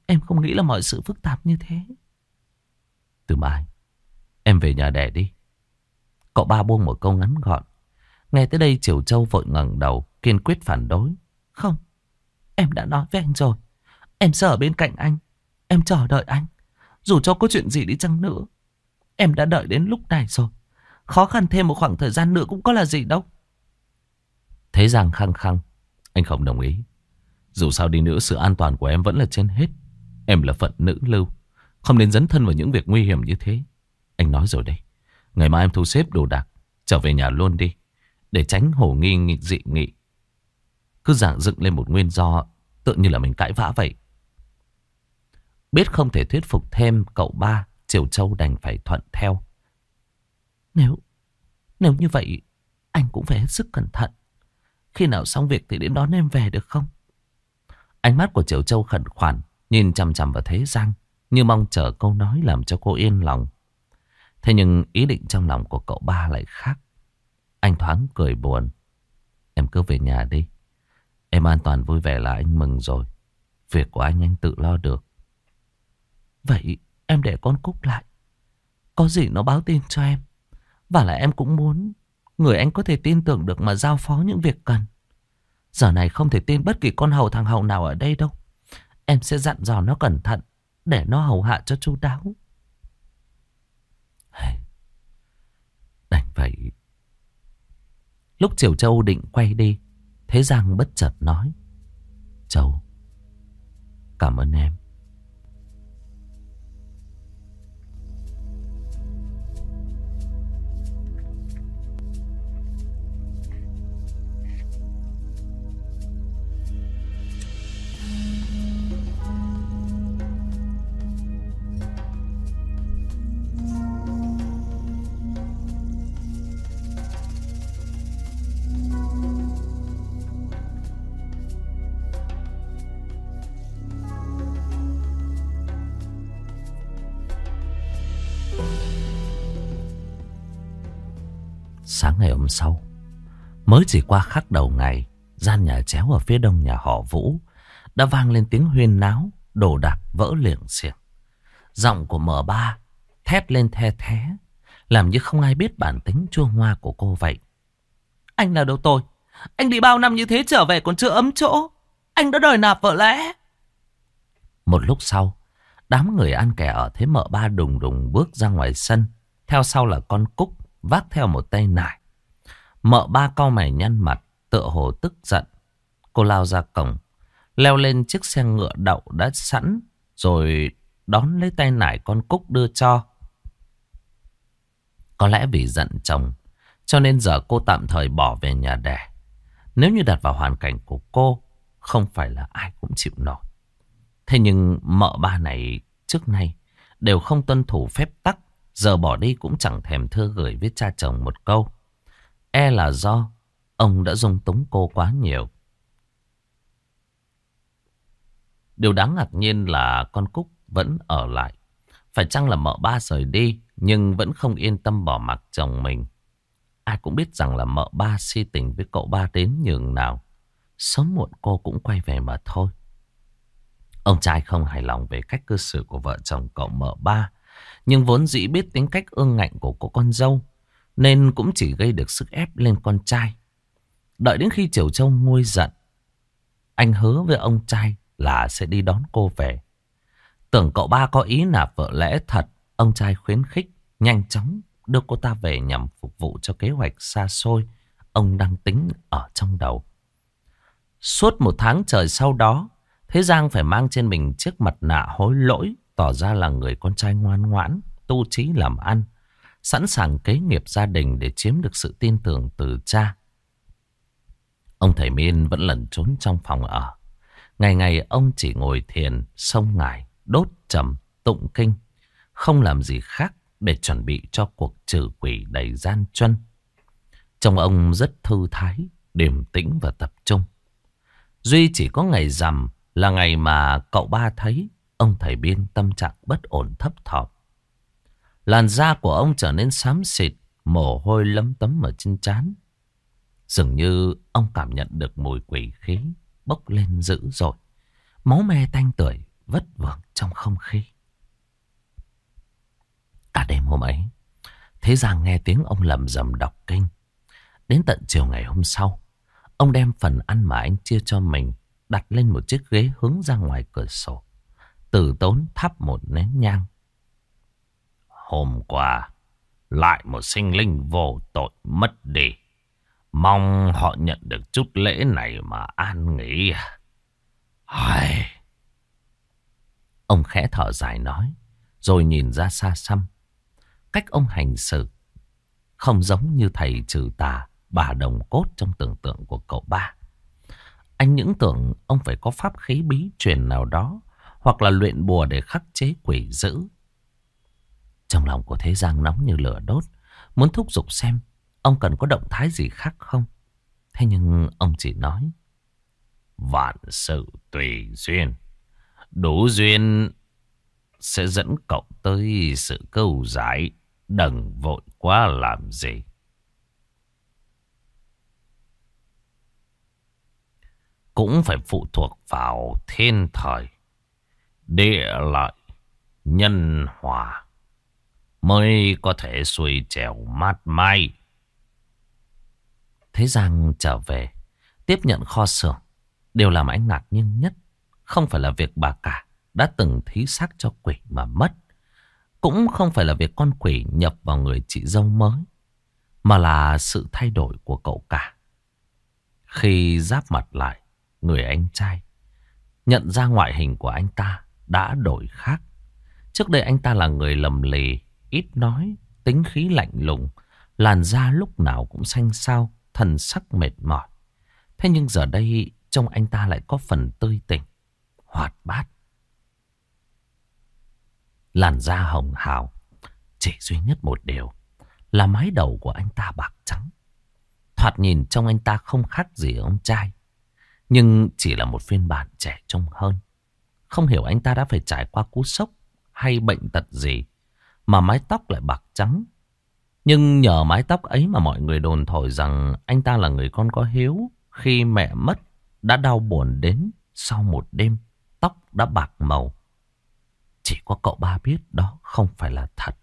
Em không nghĩ là mọi sự phức tạp như thế. Từ mai em về nhà đẻ đi. Cậu ba buông một câu ngắn gọn. Nghe tới đây Triều Châu vội ngẩng đầu, kiên quyết phản đối. Không, em đã nói với anh rồi. Em sẽ ở bên cạnh anh. Em chờ đợi anh. Dù cho có chuyện gì đi chăng nữa, em đã đợi đến lúc này rồi. Khó khăn thêm một khoảng thời gian nữa cũng có là gì đâu. Thế Giang khăng khăng. Anh không đồng ý. Dù sao đi nữa sự an toàn của em vẫn là trên hết. Em là phận nữ lưu, không nên dấn thân vào những việc nguy hiểm như thế. Anh nói rồi đây. Ngày mai em thu xếp đồ đạc, trở về nhà luôn đi, để tránh hồ nghi dị nghị. Cứ giảng dựng lên một nguyên do, tự như là mình cãi vã vậy. Biết không thể thuyết phục thêm cậu ba, Triều Châu đành phải thuận theo. Nếu như vậy, anh cũng phải hết sức cẩn thận. Khi nào xong việc thì đến đón em về được không? Ánh mắt của Triều Châu khẩn khoản, nhìn chằm chằm vào Thế Giang, như mong chờ câu nói làm cho cô yên lòng. Thế nhưng ý định trong lòng của cậu ba lại khác. Anh thoáng cười buồn. Em cứ về nhà đi. Em an toàn vui vẻ là anh mừng rồi. Việc của anh tự lo được. Vậy em để con Cúc lại. Có gì nó báo tin cho em. Và lại em cũng muốn người anh có thể tin tưởng được mà giao phó những việc cần. Giờ này không thể tin bất kỳ con hầu thằng hầu nào ở đây đâu. Em sẽ dặn dò nó cẩn thận, để nó hầu hạ cho chu đáo. Đành vậy. Lúc Triều Châu định quay đi, Thế Giang bất chợt nói. Châu, cảm ơn em. Sáng ngày hôm sau, mới chỉ qua khắc đầu ngày, gian nhà chéo ở phía đông nhà họ Vũ đã vang lên tiếng huyên náo, đồ đạc vỡ liềng xiềng. Giọng của M3 thét lên the thé, làm như không ai biết bản tính chua ngoa của cô vậy. Anh là đâu tôi? Anh đi bao năm như thế trở về còn chưa ấm chỗ. Anh đã đòi nạp vợ lẽ. Một lúc sau, đám người ăn kẻ ở thế M3 đùng đùng bước ra ngoài sân. Theo sau là con Cúc vác theo một tay nải. M3 cau mày nhăn mặt, tựa hồ tức giận. Cô lao ra cổng, leo lên chiếc xe ngựa đậu đã sẵn, rồi đón lấy tay nải con Cúc đưa cho. Có lẽ vì giận chồng, cho nên giờ cô tạm thời bỏ về nhà đẻ. Nếu như đặt vào hoàn cảnh của cô, không phải là ai cũng chịu nổi. Thế nhưng M3 này trước nay đều không tuân thủ phép tắc. Giờ bỏ đi cũng chẳng thèm thư gửi với cha chồng một câu. E là do ông đã dung túng cô quá nhiều. Điều đáng ngạc nhiên là con Cúc vẫn ở lại. Phải chăng là M3 rời đi, nhưng vẫn không yên tâm bỏ mặc chồng mình. Ai cũng biết rằng là M3 si tình với cậu ba đến nhường nào. Sớm muộn cô cũng quay về mà thôi. Ông trai không hài lòng về cách cư xử của vợ chồng cậu M3. Nhưng vốn dĩ biết tính cách ương ngạnh của cô con dâu, nên cũng chỉ gây được sức ép lên con trai. Đợi đến khi Triều Châu nguôi giận, anh hứa với ông trai là sẽ đi đón cô về. Tưởng cậu ba có ý nạp vợ lẽ thật, ông trai khuyến khích nhanh chóng đưa cô ta về nhằm phục vụ cho kế hoạch xa xôi ông đang tính ở trong đầu. Suốt một tháng trời sau đó, Thế Giang phải mang trên mình chiếc mặt nạ hối lỗi, tỏ ra là người con trai ngoan ngoãn, tu chí làm ăn, sẵn sàng kế nghiệp gia đình để chiếm được sự tin tưởng từ cha. Ông thầy Miên vẫn lẩn trốn trong phòng ở. Ngày ngày ông chỉ ngồi thiền, xông ngải, đốt trầm, tụng kinh, không làm gì khác để chuẩn bị cho cuộc trừ quỷ đầy gian truân. Trông ông rất thư thái, điềm tĩnh và tập trung. Duy chỉ có ngày rằm là ngày mà cậu ba thấy ông thầy Biên tâm trạng bất ổn thấp thỏm. Làn da của ông trở nên xám xịt, mồ hôi lấm tấm ở trên trán. Dường như ông cảm nhận được mùi quỷ khí bốc lên dữ dội. Máu me tanh tưởi vất vưởng trong không khí. Cả đêm hôm ấy, Thế Giang nghe tiếng ông lầm rầm đọc kinh. Đến tận chiều ngày hôm sau, ông đem phần ăn mà anh chia cho mình đặt lên một chiếc ghế hướng ra ngoài cửa sổ, từ tốn thắp một nén nhang. Hôm qua, lại một sinh linh vô tội mất đi. Mong họ nhận được chút lễ này mà an nghỉ. Ai... Ông khẽ thở dài nói, rồi nhìn ra xa xăm. Cách ông hành xử không giống như thầy trừ tà, bà đồng cốt trong tưởng tượng của cậu ba. Anh những tưởng ông phải có pháp khí bí truyền nào đó, hoặc là luyện bùa để khắc chế quỷ dữ. Trong lòng của Thế Giang nóng như lửa đốt, muốn thúc giục xem ông cần có động thái gì khác không. Thế nhưng ông chỉ nói, vạn sự tùy duyên, đủ duyên sẽ dẫn cậu tới sự câu giải, đừng vội quá làm gì. Cũng phải phụ thuộc vào thiên thời, địa lợi, nhân hòa mới có thể xuôi trèo mát may. Thế Giang trở về, tiếp nhận kho xưởng. Điều làm anh ngạc nhiên nhất không phải là việc bà cả đã từng thí xác cho quỷ mà mất, cũng không phải là việc con quỷ nhập vào người chị dâu mới, mà là sự thay đổi của cậu cả. Khi giáp mặt lại người anh trai, nhận ra ngoại hình của anh ta đã đổi khác. Trước đây anh ta là người lầm lì, ít nói, tính khí lạnh lùng, làn da lúc nào cũng xanh xao, thần sắc mệt mỏi. Thế nhưng giờ đây trông anh ta lại có phần tươi tỉnh, hoạt bát. Làn da hồng hào, chỉ duy nhất một điều là mái đầu của anh ta bạc trắng. Thoạt nhìn trông anh ta không khác gì ông trai, nhưng chỉ là một phiên bản trẻ trung hơn. Không hiểu anh ta đã phải trải qua cú sốc hay bệnh tật gì mà mái tóc lại bạc trắng. Nhưng nhờ mái tóc ấy mà mọi người đồn thổi rằng anh ta là người con có hiếu. Khi mẹ mất đã đau buồn đến sau một đêm, tóc đã bạc màu. Chỉ có cậu ba biết đó không phải là thật.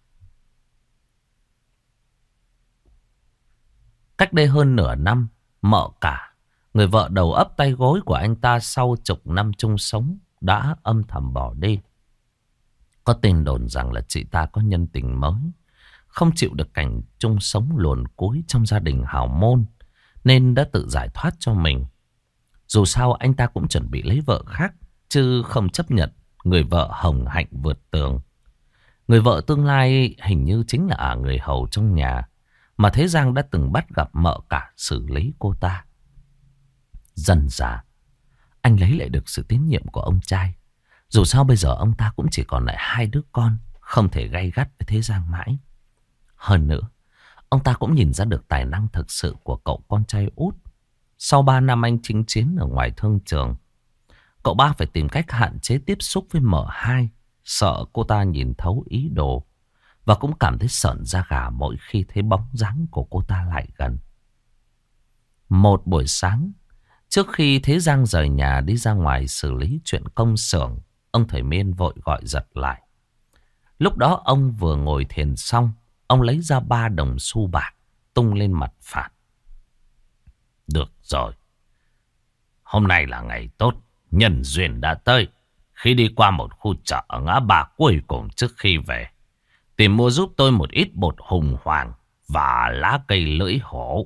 Cách đây hơn nửa năm, Mợ Cả, người vợ đầu ấp tay gối của anh ta sau chục năm chung sống, đã âm thầm bỏ đi. Có tin đồn rằng là chị ta có nhân tình mới, không chịu được cảnh chung sống luồn cúi trong gia đình hào môn, nên đã tự giải thoát cho mình. Dù sao anh ta cũng chuẩn bị lấy vợ khác, chứ không chấp nhận người vợ hồng hạnh vượt tường. Người vợ tương lai hình như chính là người hầu trong nhà mà Thế Giang đã từng bắt gặp Mợ Cả xử lý cô ta. Dần dà, anh lấy lại được sự tín nhiệm của ông trai. Dù sao bây giờ ông ta cũng chỉ còn lại 2 đứa con, không thể gay gắt với Thế Giang mãi. Hơn nữa, ông ta cũng nhìn ra được tài năng thực sự của cậu con trai út. Sau 3 năm anh chinh chiến ở ngoài thương trường, cậu ba phải tìm cách hạn chế tiếp xúc với M2, sợ cô ta nhìn thấu ý đồ, và cũng cảm thấy sởn da gà mỗi khi thấy bóng dáng của cô ta lại gần. Một buổi sáng, trước khi Thế Giang rời nhà đi ra ngoài xử lý chuyện công xưởng, ông thầy Miên vội gọi giật lại. Lúc đó ông vừa ngồi thiền xong, ông lấy ra 3 đồng xu bạc tung lên mặt phạt. Được rồi, hôm nay là ngày tốt, nhân duyên đã tới. Khi đi qua một khu chợ ở ngã ba cuối cùng trước khi về, tìm mua giúp tôi một ít bột hùng hoàng và lá cây lưỡi hổ.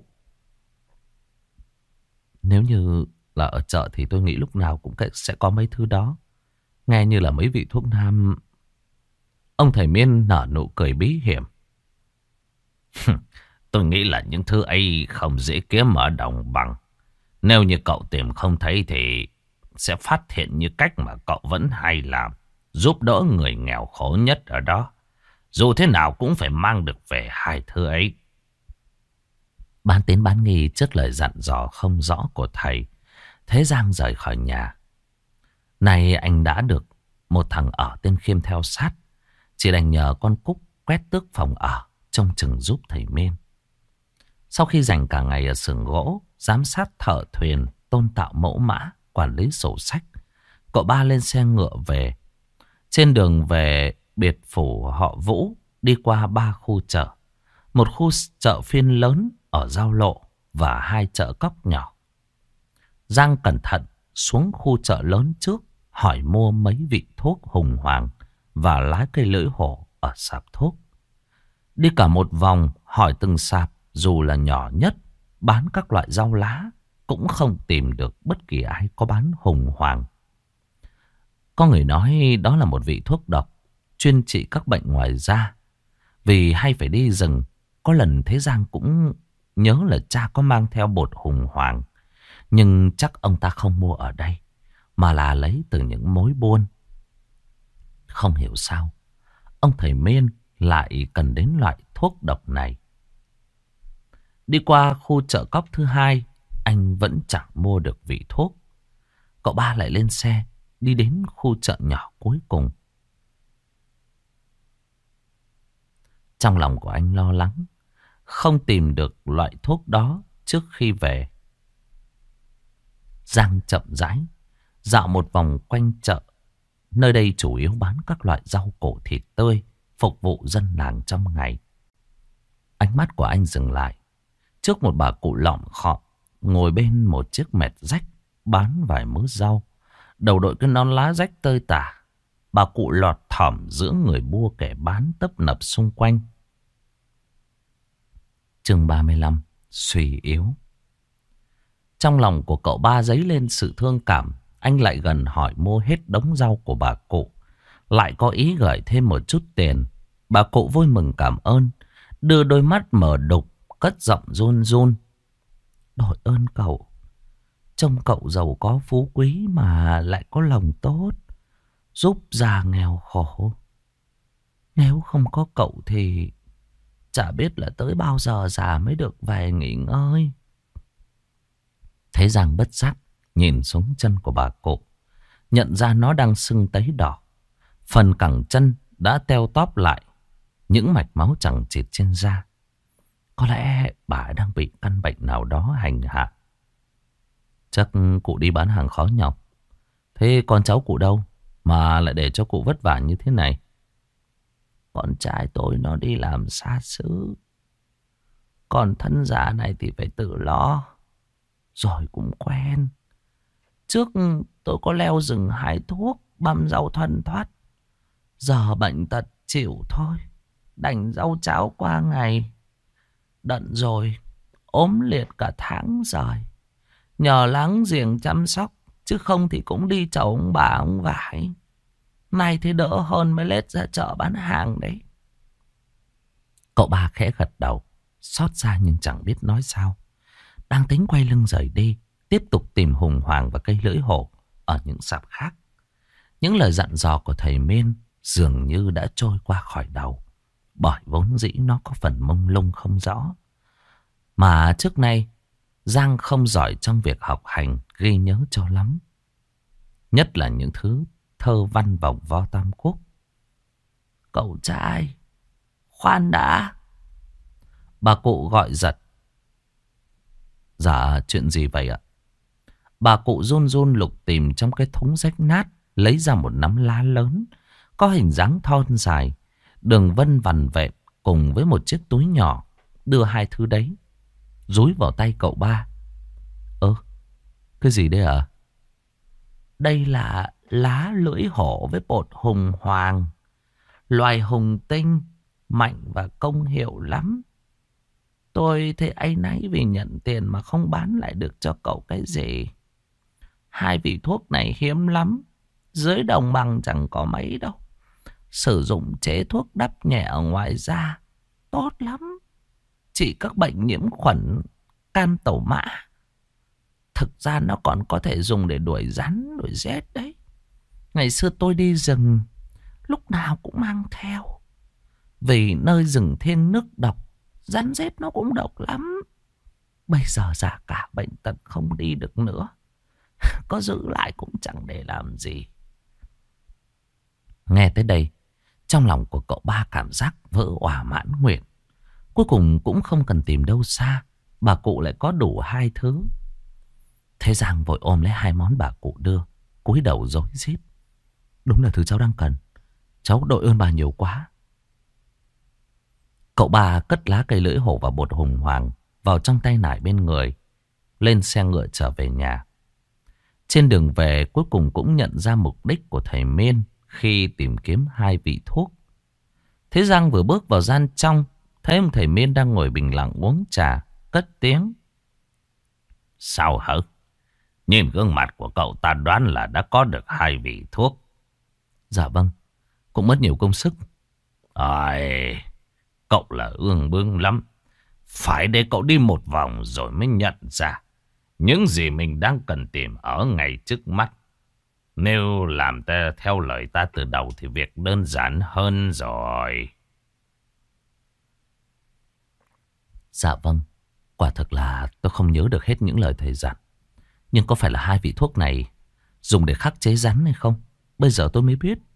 Nếu như là ở chợ thì tôi nghĩ lúc nào cũng sẽ có mấy thứ đó. Nghe như là mấy vị thuốc nam. Ông thầy Miên nở nụ cười bí hiểm. Tôi nghĩ là những thứ ấy không dễ kiếm ở đồng bằng. Nếu như cậu tìm không thấy thì sẽ phát hiện như cách mà cậu vẫn hay làm, giúp đỡ người nghèo khổ nhất ở đó. Dù thế nào cũng phải mang được về 2 thứ ấy. Bán tín bán nghi trước lời dặn dò không rõ của thầy, Thế Giang rời khỏi nhà. Nay anh đã được một thằng ở tên Khiêm theo sát, chỉ đành nhờ con Cúc quét tước phòng ở, trông chừng giúp thầy Miên. Sau khi dành cả ngày ở xưởng gỗ, giám sát thợ thuyền, tôn tạo mẫu mã, quản lý sổ sách, cậu ba lên xe ngựa về, Trên đường về biệt phủ họ Vũ, đi qua 3 khu chợ. Một khu chợ phiên lớn ở giao lộ và 2 chợ cóc nhỏ. Giang cẩn thận xuống khu chợ lớn trước, hỏi mua mấy vị thuốc hùng hoàng và lá cây lưỡi hổ ở sạp thuốc. Đi cả một vòng, hỏi từng sạp dù là nhỏ nhất bán các loại rau lá, cũng không tìm được bất kỳ ai có bán hùng hoàng. Có người nói đó là một vị thuốc độc chuyên trị các bệnh ngoài da. Vì hay phải đi rừng, có lần Thế Giang cũng nhớ là cha có mang theo bột hùng hoàng. Nhưng chắc ông ta không mua ở đây, mà là lấy từ những mối buôn. Không hiểu sao ông thầy Miên lại cần đến loại thuốc độc này. Đi qua khu chợ cóc thứ 2, anh vẫn chẳng mua được vị thuốc. Cậu ba lại lên xe, đi đến khu chợ nhỏ cuối cùng. Trong lòng của anh lo lắng, không tìm được loại thuốc đó trước khi về. Giang chậm rãi dạo một vòng quanh chợ. Nơi đây chủ yếu bán các loại rau củ thịt tươi, phục vụ dân làng trong ngày. Ánh mắt của anh dừng lại trước một bà cụ lọm khọm ngồi bên một chiếc mẹt rách bán vài mớ rau. Đầu đội cái nón lá rách tơi tả. Bà cụ lọt thỏm giữa người mua kẻ bán tấp nập xung quanh. Chương 35: Suy yếu. Trong lòng của cậu ba dấy lên sự thương cảm. Anh lại gần hỏi mua hết đống rau của bà cụ, lại có ý gửi thêm một chút tiền. Bà cụ vui mừng cảm ơn, đưa đôi mắt mở đục, cất giọng run run: "Đội ơn cậu, trông cậu giàu có phú quý mà lại có lòng tốt, giúp già nghèo khổ. Nếu không có cậu thì chả biết là tới bao giờ già mới được về nghỉ ngơi." Thế Giang bất giác nhìn xuống chân của bà cụ, nhận ra nó đang sưng tấy đỏ. Phần cẳng chân đã teo tóp lại, những mạch máu chằng chịt trên da. Có lẽ bà đang bị căn bệnh nào đó hành hạ. Chắc cụ đi bán hàng khó nhọc. Thế con cháu cụ đâu mà lại để cho cụ vất vả như thế này? Con trai tôi nó đi làm xa xứ, còn thân già này thì phải tự lo. Rồi cũng quen. Trước tôi có leo rừng hái thuốc, băm rau thuần thoát. Giờ bệnh tật chịu thôi, đành rau cháo qua ngày. Đận rồi, ốm liệt cả tháng rồi. Nhờ láng giềng chăm sóc, chứ không thì cũng đi chầu ông bà ông vải. Nay thì đỡ hơn mới lết ra chợ bán hàng đấy. Cậu ba khẽ gật đầu, xót xa nhưng chẳng biết nói sao. Đang tính quay lưng rời đi, tiếp tục tìm hùng hoàng và cây lưỡi hổ ở những sạp khác. Những lời dặn dò của thầy Miên dường như đã trôi qua khỏi đầu, bởi vốn dĩ nó có phần mông lung không rõ. Mà trước nay Giang không giỏi trong việc học hành ghi nhớ cho lắm, nhất là những thứ thơ văn vòng vo Tam Quốc. Cậu trai, khoan đã. Bà cụ gọi giật. Dạ, chuyện gì vậy ạ? Bà cụ run run lục tìm trong cái thúng rách nát, lấy ra một nắm lá lớn, có hình dáng thon dài, đường vân vằn vẹn, cùng với một chiếc túi nhỏ. Đưa hai thứ đấy dúi vào tay cậu ba. Cái gì đây ạ? Đây là lá lưỡi hổ với bột hùng hoàng. Loài hùng tinh, mạnh và công hiệu lắm. Tôi thấy áy náy vì nhận tiền mà không bán lại được cho cậu cái gì. Hai vị thuốc này hiếm lắm, dưới đồng bằng chẳng có mấy đâu. Sử dụng chế thuốc đắp nhẹ ở ngoài da, tốt lắm. Trị các bệnh nhiễm khuẩn, can tẩu mã. Thực ra nó còn có thể dùng để đuổi rắn, đuổi rết đấy. Ngày xưa tôi đi rừng, lúc nào cũng mang theo. Vì nơi rừng thiêng nước độc, rắn rết nó cũng độc lắm. Bây giờ già cả bệnh tật không đi được nữa. Có giữ lại cũng chẳng để làm gì. Nghe tới đây, trong lòng của cậu ba cảm giác vỡ òa mãn nguyện. Cuối cùng cũng không cần tìm đâu xa, bà cụ lại có đủ hai thứ. Thế Giang vội ôm lấy hai món bà cụ đưa, cúi đầu rối rít. Đúng là thứ cháu đang cần. Cháu đội ơn bà nhiều quá. Cậu ba cất lá cây lưỡi hổ và bột hùng hoàng vào trong tay nải bên người, lên xe ngựa trở về nhà. Trên đường về cuối cùng cũng nhận ra mục đích của thầy Miên khi tìm kiếm 2 vị thuốc. Thế Giang vừa bước vào gian trong, thấy ông thầy Miên đang ngồi bình lặng uống trà, cất tiếng. Sao hả? Nhìn gương mặt của cậu ta đoán là đã có được 2 vị thuốc. Dạ vâng, cũng mất nhiều công sức. Ôi, cậu là ương bướng lắm. Phải để cậu đi một vòng rồi mới nhận ra những gì mình đang cần tìm ở ngay trước mắt. Nếu làm theo lời ta từ đầu thì việc đơn giản hơn rồi. Dạ vâng, quả thực là tôi không nhớ được hết những lời thầy dặn. Nhưng có phải là 2 vị thuốc này dùng để khắc chế rắn hay không? Bây giờ tôi mới biết.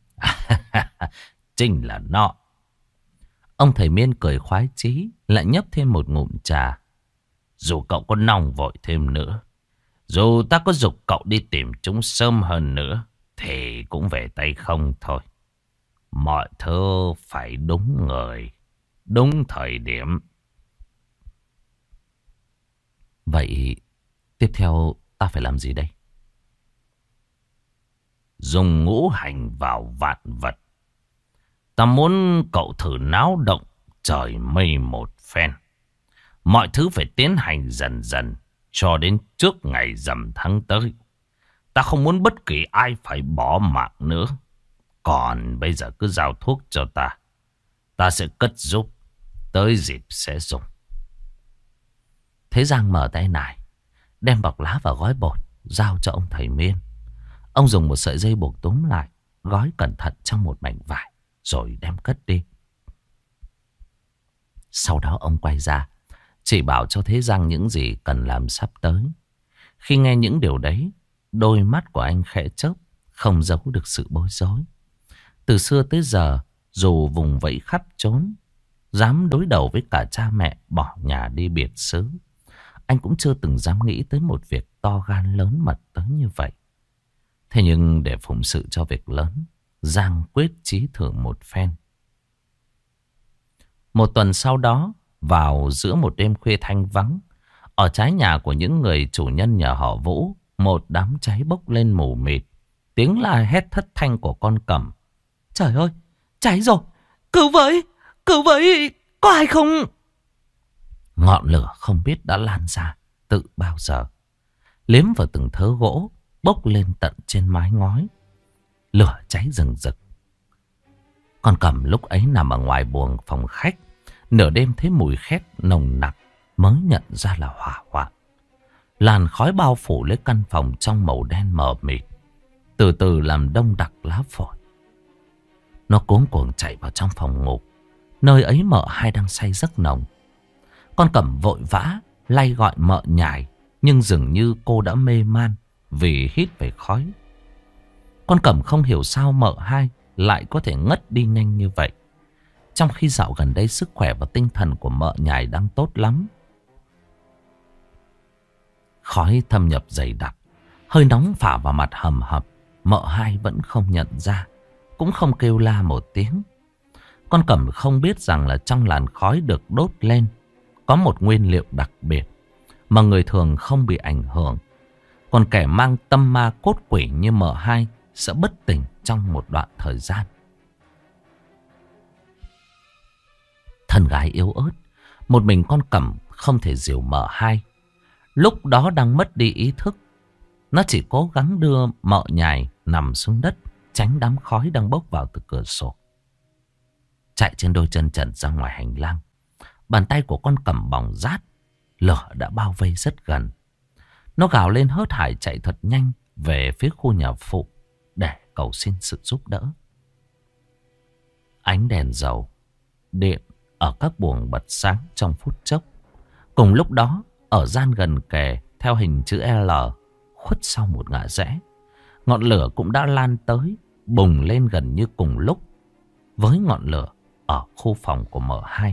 Chính là nó. Ông thầy Miên cười khoái chí, lại nhấp thêm một ngụm trà. Dù cậu có nóng vội thêm nữa, dù ta có giục cậu đi tìm chúng sớm hơn nữa, thì cũng về tay không thôi. Mọi thứ phải đúng người, đúng thời điểm. Vậy tiếp theo ta phải làm gì đây? Dùng ngũ hành vào vạn vật. Ta muốn cậu thử náo động trời mây một phen. Mọi thứ phải tiến hành dần dần cho đến trước ngày rằm tháng tới. Ta không muốn bất kỳ ai phải bỏ mạng nữa. Còn bây giờ cứ giao thuốc cho ta. Ta sẽ cất giúp. Tới dịp sẽ dùng. Thế Giang mở tay nải, đem bọc lá và gói bột, giao cho ông thầy Miên. Ông dùng một sợi dây buộc túm lại, gói cẩn thận trong một mảnh vải, rồi đem cất đi. Sau đó ông quay ra, chỉ bảo cho Thế Giang những gì cần làm sắp tới. Khi nghe những điều đấy, đôi mắt của anh khẽ chớp, không giấu được sự bối rối. Từ xưa tới giờ, dù vùng vẫy khắp trốn, dám đối đầu với cả cha mẹ bỏ nhà đi biệt xứ, anh cũng chưa từng dám nghĩ tới một việc to gan lớn mật tới như vậy. Thế nhưng để phụng sự cho việc lớn, Giang quyết chí thử một phen. Một tuần sau đó, vào giữa một đêm khuya thanh vắng, ở trái nhà của những người chủ nhân nhà họ Vũ, một đám cháy bốc lên mù mịt. Tiếng la hét thất thanh của con cẩm. Trời ơi, cháy rồi! Cứu với! Có ai không? Ngọn lửa không biết đã lan ra từ bao giờ, liếm vào từng thớ gỗ, bốc lên tận trên mái ngói. Lửa cháy rừng rực. Con cẩm lúc ấy nằm ở ngoài buồng phòng khách, nửa đêm thấy mùi khét nồng nặc mới nhận ra là hỏa hoạn. Làn khói bao phủ lấy căn phòng trong màu đen mờ mịt, từ từ làm đông đặc lá phổi. Nó cuống cuồng chạy vào trong phòng ngủ, nơi ấy mợ hai đang say giấc nồng. Con cẩm vội vã lay gọi mợ nhài, nhưng dường như cô đã mê man vì hít về khói. Con cẩm không hiểu sao mợ hai lại có thể ngất đi nhanh như vậy, trong khi dạo gần đây sức khỏe và tinh thần của mợ nhài đang tốt lắm. Khói thâm nhập dày đặc, hơi nóng phả vào mặt hầm hập. Mợ hai vẫn không nhận ra, cũng không kêu la một tiếng. Con cẩm không biết rằng là trong làn khói được đốt lên có một nguyên liệu đặc biệt mà người thường không bị ảnh hưởng. Còn kẻ mang tâm ma cốt quỷ như mợ hai sẽ bất tỉnh trong một đoạn thời gian. Thân gái yếu ớt, một mình con cẩm không thể dìu mợ hai. Lúc đó đang mất đi ý thức, nó chỉ cố gắng đưa mợ nhài nằm xuống đất, tránh đám khói đang bốc vào từ cửa sổ. Chạy trên đôi chân trần ra ngoài hành lang, bàn tay của con cẩm bỏng rát. Lửa đã bao vây rất gần. Nó gào lên hớt hải chạy thật nhanh về phía khu nhà phụ để cầu xin sự giúp đỡ. Ánh đèn dầu, điện ở các buồng bật sáng trong phút chốc. Cùng lúc đó, ở gian gần kề theo hình chữ L, khuất sau một ngã rẽ, ngọn lửa cũng đã lan tới, bùng lên gần như cùng lúc với ngọn lửa ở khu phòng của M2.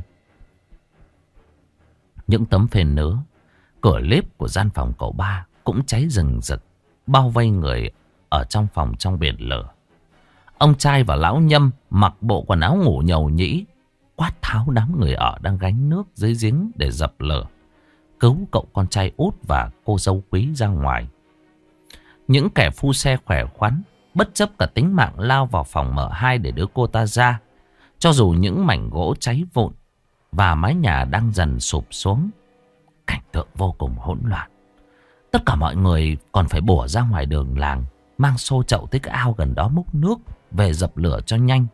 Những tấm phên nứa, cửa lếp của gian phòng cậu ba cũng cháy rừng rực, bao vây người ở trong phòng trong biển lửa. Ông trai và lão Nhâm mặc bộ quần áo ngủ nhầu nhĩ, quát tháo đám người ở đang gánh nước dưới giếng để dập lửa, cứu cậu con trai út và cô dâu quý ra ngoài. Những kẻ phu xe khỏe khoắn bất chấp cả tính mạng lao vào phòng M2 để đưa cô ta ra. Cho dù những mảnh gỗ cháy vụn và mái nhà đang dần sụp xuống, cảnh tượng vô cùng hỗn loạn. Tất cả mọi người còn phải bủa ra ngoài đường làng, mang xô chậu tới cái ao gần đó múc nước về dập lửa cho nhanh.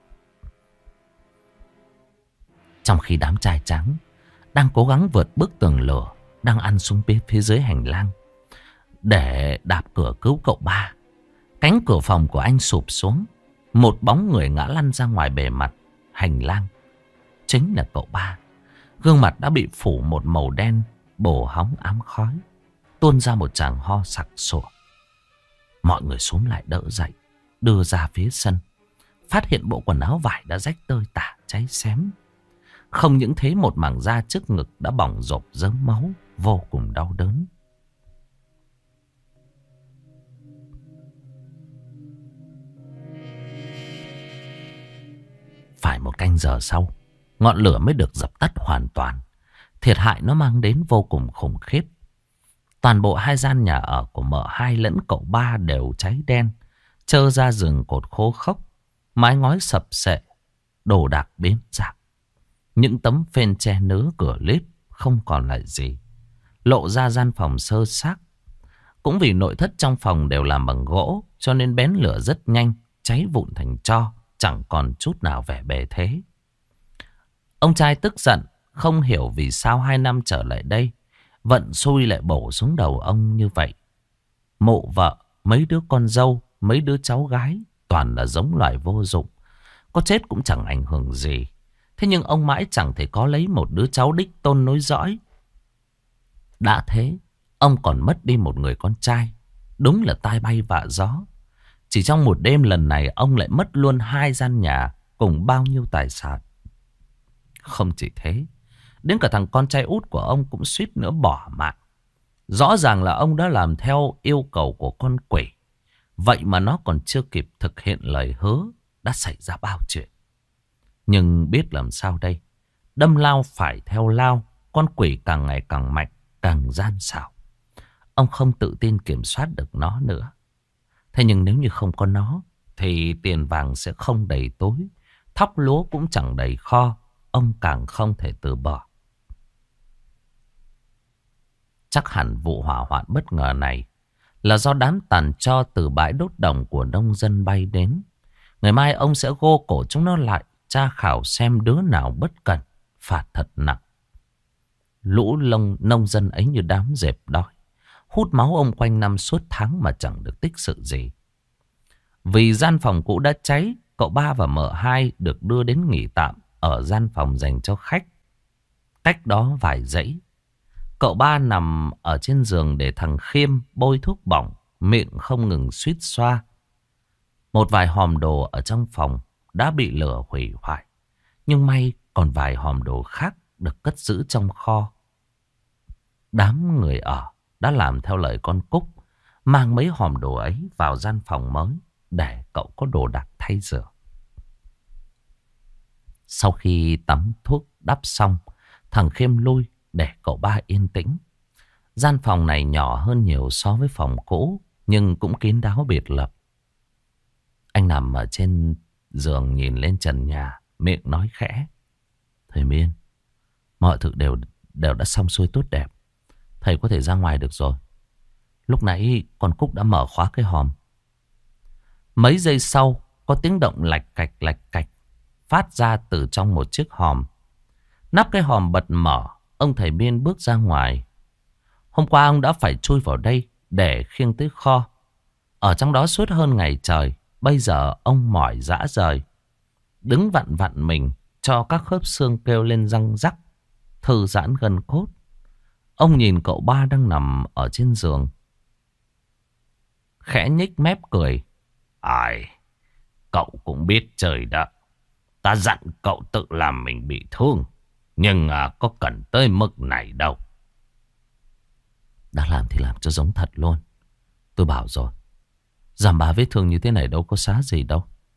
Trong khi đám trai trắng đang cố gắng vượt bức tường lửa, đang ăn xuống phía dưới hành lang để đạp cửa cứu cậu ba, cánh cửa phòng của anh sụp xuống. Một bóng người ngã lăn ra ngoài bề mặt hành lang. Chính là cậu ba. Gương mặt đã bị phủ một màu đen bồ hóng ám khói, tuôn ra một tràng ho sặc sụa. Mọi người xúm lại đỡ dậy, đưa ra phía sân, phát hiện bộ quần áo vải đã rách tơi tả, cháy xém. Không những thế, một mảng da trước ngực đã bỏng rộp rớm máu, vô cùng đau đớn. Phải một canh giờ sau, ngọn lửa mới được dập tắt hoàn toàn. Thiệt hại nó mang đến vô cùng khủng khiếp. Toàn bộ 2 gian nhà ở của M2 lẫn cậu ba đều cháy đen, trơ ra giường cột khô khốc, mái ngói sập sệ, đồ đạc biến dạng. Những tấm phên che nứa cửa lít không còn lại gì, lộ ra gian phòng sơ xác. Cũng vì nội thất trong phòng đều làm bằng gỗ, cho nên bén lửa rất nhanh, cháy vụn thành tro, chẳng còn chút nào vẻ bề thế. Ông trai tức giận, không hiểu vì sao 2 năm trở lại đây vận xui lại bổ xuống đầu ông như vậy. Mộ vợ, mấy đứa con dâu, mấy đứa cháu gái toàn là giống loài vô dụng, có chết cũng chẳng ảnh hưởng gì. Thế nhưng ông mãi chẳng thể có lấy một đứa cháu đích tôn nối dõi. Đã thế, ông còn mất đi một người con trai. Đúng là tai bay vạ gió. Chỉ trong một đêm lần này, ông lại mất luôn 2 gian nhà cùng bao nhiêu tài sản. Không chỉ thế, đến cả thằng con trai út của ông cũng suýt nữa bỏ mạng. Rõ ràng là ông đã làm theo yêu cầu của con quỷ. Vậy mà nó còn chưa kịp thực hiện lời hứa, đã xảy ra bao chuyện. Nhưng biết làm sao đây? Đâm lao phải theo lao, con quỷ càng ngày càng mạnh, càng gian xảo. Ông không tự tin kiểm soát được nó nữa. Thế nhưng nếu như không có nó, thì tiền vàng sẽ không đầy túi, thóc lúa cũng chẳng đầy kho. Ông càng không thể từ bỏ. Chắc hẳn vụ hỏa hoạn bất ngờ này là do đám tàn tro từ bãi đốt đồng của nông dân bay đến. Ngày mai ông sẽ gô cổ chúng nó lại, tra khảo xem đứa nào bất cẩn, phạt thật nặng. Lũ nông dân ấy như đám dẹp đói, hút máu ông quanh năm suốt tháng mà chẳng được tích sự gì. Vì gian phòng cũ đã cháy, cậu ba và M2 được đưa đến nghỉ tạm ở gian phòng dành cho khách. Cách đó vài dãy. Cậu ba nằm ở trên giường để thằng Khiêm bôi thuốc bỏng, miệng không ngừng suýt xoa. Một vài hòm đồ ở trong phòng đã bị lửa hủy hoại, nhưng may còn vài hòm đồ khác được cất giữ trong kho. Đám người ở đã làm theo lời con Cúc, mang mấy hòm đồ ấy vào gian phòng mới để cậu có đồ đạc thay rửa. Sau khi tắm thuốc đắp xong, thằng Khiêm lui để cậu ba yên tĩnh. Gian phòng này nhỏ hơn nhiều so với phòng cũ, nhưng cũng kín đáo biệt lập. Anh nằm ở trên giường nhìn lên trần nhà, miệng nói khẽ: "Thầy Miên, mọi thứ đều đã xong xuôi tốt đẹp. Thầy có thể ra ngoài được rồi. Lúc nãy con Cúc đã mở khóa cái hòm." Mấy giây sau, có tiếng động lạch cạch phát ra từ trong một chiếc hòm. Nắp cái hòm bật mở, ông thầy Miên bước ra ngoài. Hôm qua ông đã phải chui vào đây để khiêng tới kho. Ở trong đó suốt hơn ngày trời, bây giờ ông mỏi rã rời. Đứng vặn vặn mình cho các khớp xương kêu lên răng rắc, thư giãn gân cốt. Ông nhìn cậu ba đang nằm ở trên giường, khẽ nhếch mép cười: "Ai, cậu cũng biết chơi đó. Ta dặn cậu tự làm mình bị thương, nhưng có cần tới mức này đâu." Đã làm thì làm cho giống thật luôn. Tôi bảo rồi, giảm 3 vết thương như thế này đâu có xá gì đâu.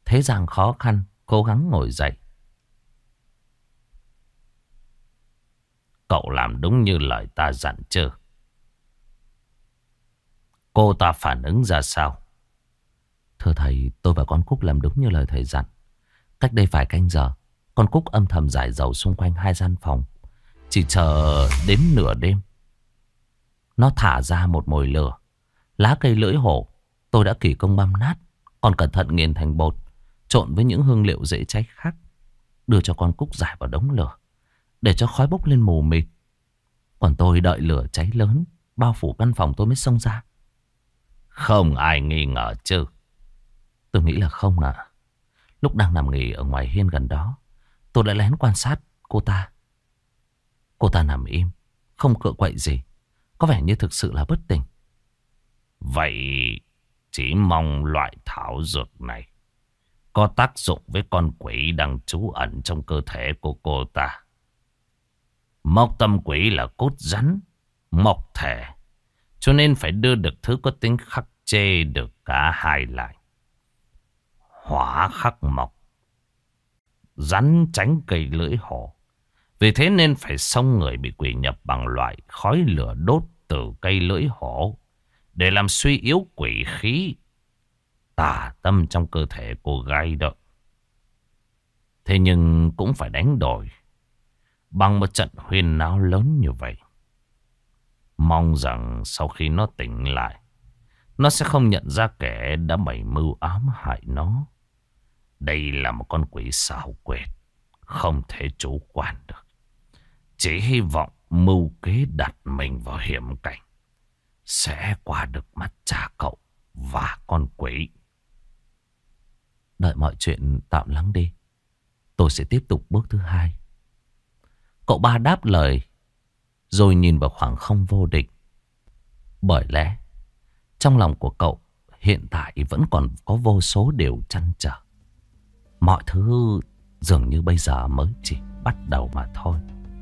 Thế Giang khó khăn, cố gắng ngồi dậy. Cậu làm đúng như lời ta dặn chưa? Cô ta phản ứng ra sao? Thưa thầy, tôi và con Cúc làm đúng như lời thầy dặn. Cách đây vài canh giờ, con Cúc âm thầm rải dầu xung quanh 2 gian phòng. Chỉ chờ đến nửa đêm, nó thả ra một mồi lửa. Lá cây lưỡi hổ tôi đã kỳ công băm nát, còn cẩn thận nghiền thành bột, trộn với những hương liệu dễ cháy khác, đưa cho con Cúc rải vào đống lửa, để cho khói bốc lên mù mịt. Còn tôi đợi lửa cháy lớn bao phủ căn phòng tôi mới xông ra. Không ai nghi ngờ chứ? Tôi nghĩ là không ạ. Lúc đang nằm nghỉ ở ngoài hiên gần đó, tôi đã lén quan sát cô ta. Cô ta nằm im, không cựa quậy gì, có vẻ như thực sự là bất tỉnh. Vậy chỉ mong loại thảo dược này có tác dụng với con quỷ đang trú ẩn trong cơ thể của cô ta. Mộc tâm quỷ là cốt rắn, mộc thể, cho nên phải đưa được thứ có tính khắc chế được cả hai lại. Hỏa khắc mộc, rắn tránh cây lưỡi hổ. Vì thế nên phải xông người bị quỷ nhập bằng loại khói lửa đốt từ cây lưỡi hổ, để làm suy yếu quỷ khí tà tâm trong cơ thể cô gái đó. Thế nhưng cũng phải đánh đổi bằng một trận huyên náo lớn như vậy. Mong rằng sau khi nó tỉnh lại, nó sẽ không nhận ra kẻ đã bày mưu ám hại nó. Đây là một con quỷ xảo quyệt, không thể chủ quan được. Chỉ hy vọng mưu kế đặt mình vào hiểm cảnh sẽ qua được mắt cha cậu và con quỷ. Đợi mọi chuyện tạm lắng đi, tôi sẽ tiếp tục bước thứ 2. Cậu ba đáp lời, rồi nhìn vào khoảng không vô định. Bởi lẽ trong lòng của cậu hiện tại vẫn còn có vô số điều trăn trở. Mọi thứ dường như bây giờ mới chỉ bắt đầu mà thôi.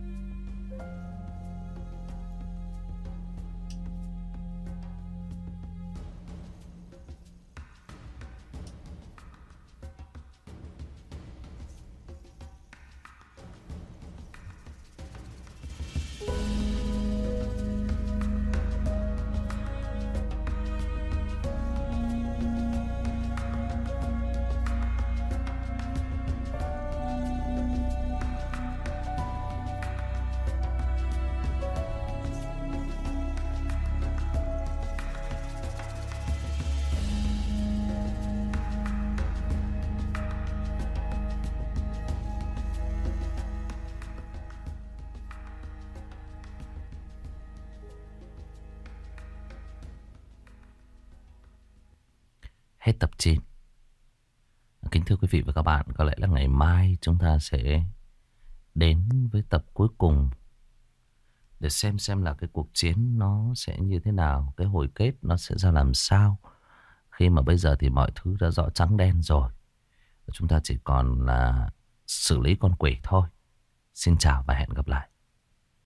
Hết tập 9. Kính thưa quý vị và các bạn, có lẽ là ngày mai chúng ta sẽ đến với tập cuối cùng để xem là cái cuộc chiến nó sẽ như thế nào, cái hồi kết nó sẽ ra làm sao. Khi mà bây giờ thì mọi thứ đã rõ trắng đen rồi, chúng ta chỉ còn là xử lý con quỷ thôi. Xin chào và hẹn gặp lại.